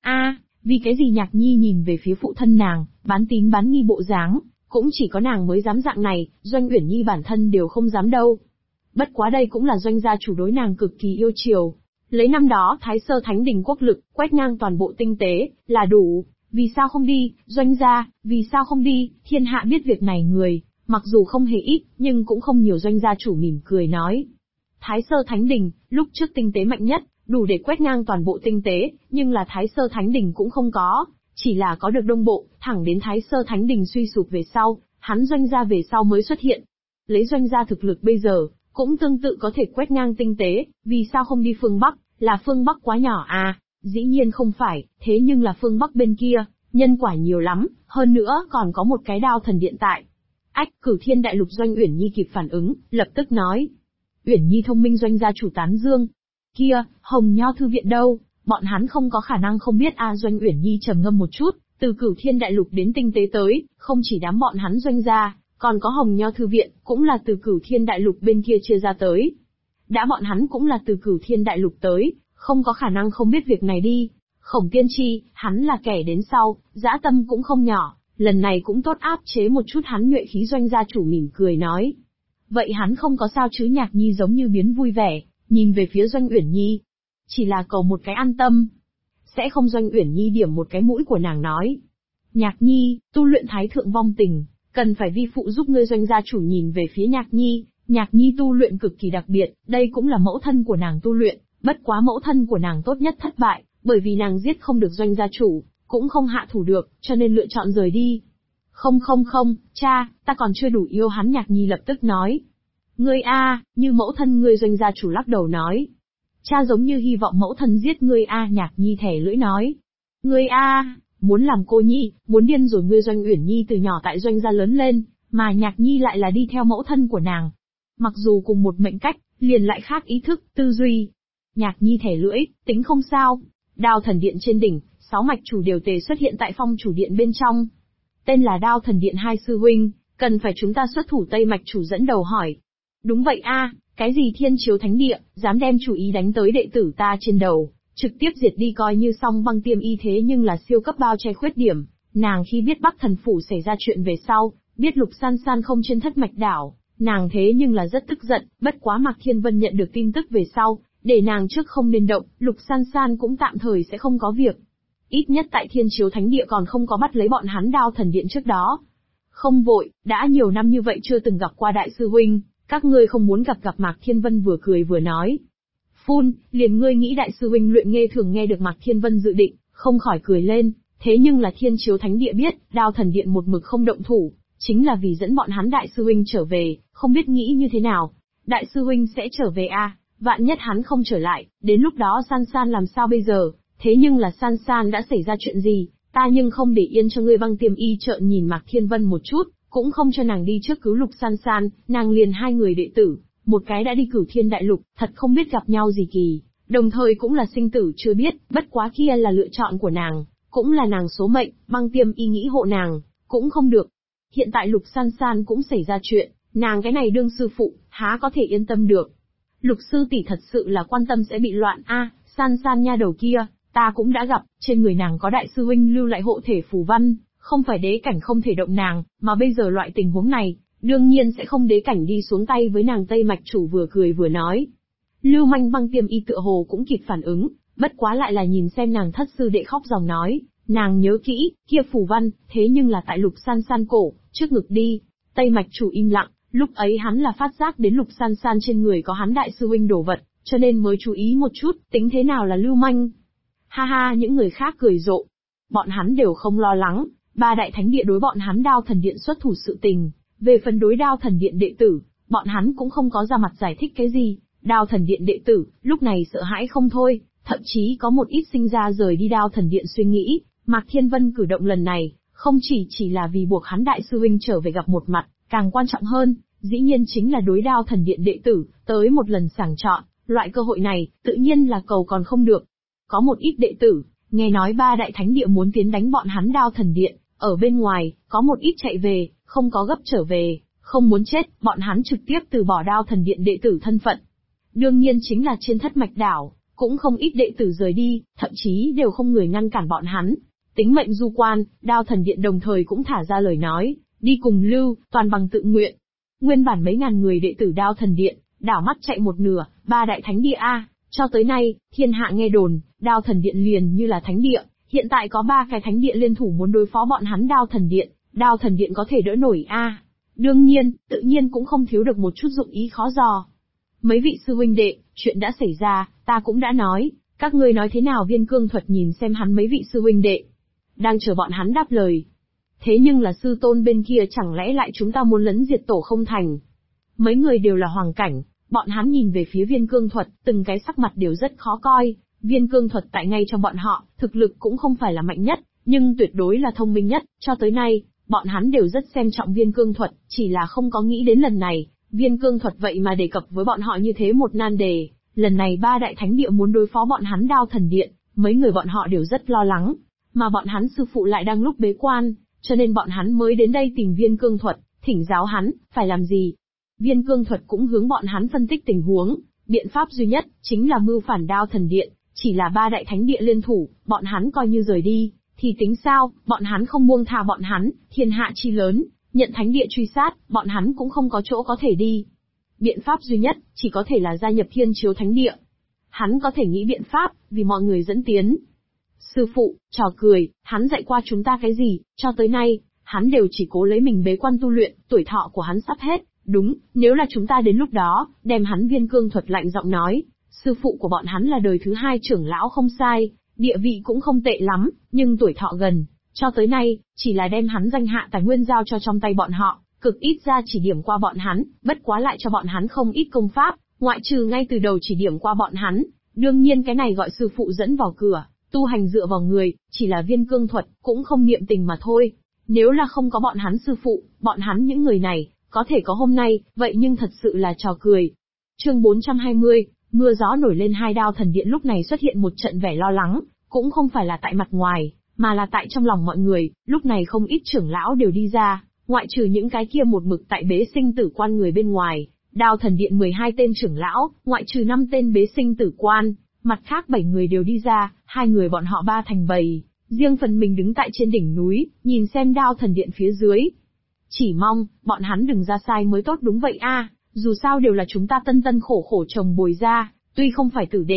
S1: Vì cái gì? Nhạc Nhi nhìn về phía phụ thân nàng, bán tín bán nghi bộ dáng, cũng chỉ có nàng mới dám dạng này, Doanh Uyển Nhi bản thân đều không dám đâu. Bất quá đây cũng là Doanh gia chủ đối nàng cực kỳ yêu chiều. Lấy năm đó Thái Sơ Thánh Đình quốc lực, quét ngang toàn bộ tinh tế, là đủ. Vì sao không đi, Doanh gia, vì sao không đi? Thiên hạ biết việc này người, mặc dù không hề ít, nhưng cũng không nhiều. Doanh gia chủ mỉm cười nói. Thái Sơ Thánh Đình, lúc trước tinh tế mạnh nhất, đủ để quét ngang toàn bộ tinh tế, nhưng là Thái Sơ Thánh Đình cũng không có, chỉ là có được Đông Bộ, thẳng đến Thái Sơ Thánh Đình suy sụp về sau, hắn Doanh gia về sau mới xuất hiện. Lấy Doanh gia thực lực bây giờ, cũng tương tự có thể quét ngang tinh tế, vì sao không đi phương Bắc, là phương Bắc quá nhỏ Dĩ nhiên không phải, thế nhưng là phương Bắc bên kia, nhân quả nhiều lắm, hơn nữa còn có một cái Đao Thần Điện tại. Cửu Thiên Đại Lục. Doanh Uyển Nhi kịp phản ứng, lập tức nói. Uyển Nhi thông minh. Doanh gia chủ tán dương. Kia, Hồng Nho Thư Viện đâu, bọn hắn không có khả năng không biết Doanh Uyển Nhi trầm ngâm một chút, từ Cửu Thiên Đại Lục đến tinh tế tới, không chỉ đám bọn hắn Doanh gia, còn có Hồng Nho Thư Viện, cũng là từ Cửu Thiên Đại Lục bên kia chia ra tới. Đã bọn hắn cũng là từ Cửu Thiên Đại Lục tới, không có khả năng không biết việc này đi. Khổng Tiên Tri, hắn là kẻ đến sau, dã tâm cũng không nhỏ, lần này cũng tốt áp chế một chút hắn nhuệ khí. Doanh gia chủ mỉm cười nói. Vậy hắn không có sao chứ? Nhạc Nhi giống như biến vui vẻ, nhìn về phía Doanh Uyển Nhi. Chỉ là cầu một cái an tâm. Sẽ không? Doanh Uyển Nhi điểm một cái mũi của nàng nói. Nhạc Nhi, tu luyện Thái Thượng Vong Tình, cần phải vi phụ giúp ngươi. Doanh gia chủ nhìn về phía Nhạc Nhi. Nhạc Nhi tu luyện cực kỳ đặc biệt, đây cũng là mẫu thân của nàng tu luyện, bất quá mẫu thân của nàng tốt nhất thất bại, bởi vì nàng giết không được Doanh gia chủ, cũng không hạ thủ được, cho nên lựa chọn rời đi. Không, cha, ta còn chưa đủ yêu hắn. Nhạc Nhi lập tức nói. Ngươi như mẫu thân ngươi. Doanh gia chủ lắc đầu nói. Cha giống như hy vọng mẫu thân giết ngươi Nhạc Nhi thẻ lưỡi nói. Ngươi muốn làm cô nhi, muốn điên rồi ngươi. Doanh Uyển Nhi từ nhỏ tại Doanh gia lớn lên, mà Nhạc Nhi lại là đi theo mẫu thân của nàng. Mặc dù cùng một mệnh cách, liền lại khác ý thức, tư duy. Nhạc Nhi thẻ lưỡi, tính không sao. Đao Thần Điện trên đỉnh, 6 mạch chủ đều tề xuất hiện tại Phong Chủ Điện bên trong. Tên là Đao Thần Điện. Hai sư huynh, cần phải chúng ta xuất thủ? Tây mạch chủ dẫn đầu hỏi. Đúng vậy cái gì Thiên Chiếu Thánh Địa, dám đem chủ ý đánh tới đệ tử ta trên đầu, trực tiếp diệt đi coi như xong. Băng Tiêm Y thế nhưng là siêu cấp bao che khuyết điểm, nàng khi biết Bắc Thần Phủ xảy ra chuyện về sau, biết Lục San San không trên Thất Mạch Đảo, nàng thế nhưng là rất tức giận, bất quá Mạc Thiên Vân nhận được tin tức về sau, để nàng trước không nên động, Lục San San cũng tạm thời sẽ không có việc. Ít nhất tại Thiên Chiếu Thánh Địa còn không có bắt lấy bọn hắn Đao Thần Điện trước đó. Không vội, đã nhiều năm như vậy chưa từng gặp qua đại sư huynh, các ngươi không muốn gặp Mạc Thiên Vân vừa cười vừa nói. Phun, liền ngươi nghĩ đại sư huynh luyện nghe thường nghe được Mạc Thiên Vân dự định, không khỏi cười lên, thế nhưng là Thiên Chiếu Thánh Địa biết, Đao Thần Điện một mực không động thủ, chính là vì dẫn bọn hắn đại sư huynh trở về, không biết nghĩ như thế nào. Đại sư huynh sẽ trở về vạn nhất hắn không trở lại, đến lúc đó San San làm sao bây giờ? Thế nhưng là San San đã xảy ra chuyện gì, ta nhưng không để yên cho ngươi. Băng Tiêm Y trợn nhìn Mạc Thiên Vân một chút, cũng không cho nàng đi trước cứu Lục San San, nàng liền hai người đệ tử, một cái đã đi Cửu Thiên Đại Lục, thật không biết gặp nhau gì kỳ, đồng thời cũng là sinh tử chưa biết, bất quá kia là lựa chọn của nàng, cũng là nàng số mệnh. Băng Tiêm Y nghĩ hộ nàng, cũng không được. Hiện tại Lục San San cũng xảy ra chuyện, nàng cái này đương sư phụ, há có thể yên tâm được. Lục sư tỷ thật sự là quan tâm sẽ bị loạn San San nha đầu kia, ta cũng đã gặp, trên người nàng có đại sư huynh lưu lại hộ thể phù văn, không phải đế cảnh không thể động nàng, mà bây giờ loại tình huống này, đương nhiên sẽ không đế cảnh đi xuống tay với nàng. Tây mạch chủ vừa cười vừa nói. Lưu manh. Băng Tiêm Y tựa hồ cũng kịp phản ứng, bất quá lại là nhìn xem nàng thất sư đệ khóc dòng nói, nàng nhớ kỹ, kia phù văn, thế nhưng là tại Lục San San cổ, trước ngực đi. Tây mạch chủ im lặng, lúc ấy hắn là phát giác đến Lục San San trên người có hắn đại sư huynh đồ vật, cho nên mới chú ý một chút, tính thế nào là lưu manh. Ha ha, những người khác cười rộ. Bọn hắn đều không lo lắng, ba đại thánh địa đối bọn hắn Đao Thần Điện xuất thủ sự tình, về phần đối Đao Thần Điện đệ tử, bọn hắn cũng không có ra mặt giải thích cái gì. Đao Thần Điện đệ tử, lúc này sợ hãi không thôi, thậm chí có một ít sinh ra rời đi Đao Thần Điện suy nghĩ. Mạc Thiên Vân cử động lần này, không chỉ là vì buộc hắn đại sư huynh trở về gặp một mặt, càng quan trọng hơn, dĩ nhiên chính là đối Đao Thần Điện đệ tử, tới một lần sàng chọn, loại cơ hội này, tự nhiên là cầu còn không được. Có một ít đệ tử, nghe nói ba đại thánh địa muốn tiến đánh bọn hắn Đao Thần Điện, ở bên ngoài, có một ít chạy về, không có gấp trở về, không muốn chết, bọn hắn trực tiếp từ bỏ Đao Thần Điện đệ tử thân phận. Đương nhiên chính là trên Thất Mạch Đảo, cũng không ít đệ tử rời đi, thậm chí đều không người ngăn cản bọn hắn. Tính mệnh du quan, Đao Thần Điện đồng thời cũng thả ra lời nói, đi cùng lưu, toàn bằng tự nguyện. Nguyên bản mấy ngàn người đệ tử Đao Thần Điện, đảo mắt chạy một nửa, ba đại thánh địa a, cho tới nay, thiên hạ nghe đồn, Đao Thần Điện liền như là thánh địa, hiện tại có ba cái thánh địa liên thủ muốn đối phó bọn hắn Đao Thần Điện có thể đỡ nổi a. Đương nhiên, tự nhiên cũng không thiếu được một chút dụng ý khó dò. Mấy vị sư huynh đệ, chuyện đã xảy ra, ta cũng đã nói, các ngươi nói thế nào? Viên Cương Thuật nhìn xem hắn mấy vị sư huynh đệ, đang chờ bọn hắn đáp lời. Thế nhưng là sư tôn bên kia chẳng lẽ lại chúng ta muốn lấn diệt tổ không thành? Mấy người đều là hoàng cảnh, bọn hắn nhìn về phía Viên Cương Thuật, từng cái sắc mặt đều rất khó coi. Viên Cương Thuật tại ngay trong bọn họ, thực lực cũng không phải là mạnh nhất, nhưng tuyệt đối là thông minh nhất, cho tới nay, bọn hắn đều rất xem trọng Viên Cương Thuật, chỉ là không có nghĩ đến lần này, Viên Cương Thuật vậy mà đề cập với bọn họ như thế một nan đề. Lần này ba đại thánh địa muốn đối phó bọn hắn Đao Thần Điện, mấy người bọn họ đều rất lo lắng, mà bọn hắn sư phụ lại đang lúc bế quan, cho nên bọn hắn mới đến đây tìm Viên Cương Thuật, thỉnh giáo hắn, phải làm gì. Viên Cương Thuật cũng hướng bọn hắn phân tích tình huống, biện pháp duy nhất, chính là mưu phản Đao Thần Điện, chỉ là ba đại thánh địa liên thủ, bọn hắn coi như rời đi, thì tính sao, bọn hắn không buông tha bọn hắn, thiên hạ chi lớn, nhận thánh địa truy sát, bọn hắn cũng không có chỗ có thể đi. Biện pháp duy nhất, chỉ có thể là gia nhập Thiên Chiếu Thánh Địa. Hắn có thể nghĩ biện pháp, vì mọi người dẫn tiến. Sư phụ, trò cười, hắn dạy qua chúng ta cái gì, cho tới nay, hắn đều chỉ cố lấy mình bế quan tu luyện, tuổi thọ của hắn sắp hết, đúng, nếu là chúng ta đến lúc đó, đem hắn Viên Cương Thuật lạnh giọng nói, sư phụ của bọn hắn là đời thứ hai trưởng lão không sai, địa vị cũng không tệ lắm, nhưng tuổi thọ gần, cho tới nay, chỉ là đem hắn danh hạ tài nguyên giao cho trong tay bọn họ, cực ít ra chỉ điểm qua bọn hắn, bất quá lại cho bọn hắn không ít công pháp, ngoại trừ ngay từ đầu chỉ điểm qua bọn hắn, đương nhiên cái này gọi sư phụ dẫn vào cửa, tu hành dựa vào người, chỉ là Viên Cương Thuật, cũng không niệm tình mà thôi. Nếu là không có bọn hắn sư phụ, bọn hắn những người này, có thể có hôm nay, vậy nhưng thật sự là trò cười. Chương 420, mưa gió nổi lên. Hai Đao Thần Điện lúc này xuất hiện một trận vẻ lo lắng, cũng không phải là tại mặt ngoài, mà là tại trong lòng mọi người, lúc này không ít trưởng lão đều đi ra, ngoại trừ những cái kia một mực tại bế sinh tử quan người bên ngoài, Đao Thần Điện 12 tên trưởng lão, ngoại trừ 5 tên bế sinh tử quan, mặt khác 7 người đều đi ra, hai người bọn họ ba thành bầy, riêng phần mình đứng tại trên đỉnh núi, nhìn xem Đao Thần Điện phía dưới. Chỉ mong, bọn hắn đừng ra sai mới tốt. Đúng vậy a, dù sao đều là chúng ta tân tân khổ khổ trồng bồi ra, tuy không phải tử đệ,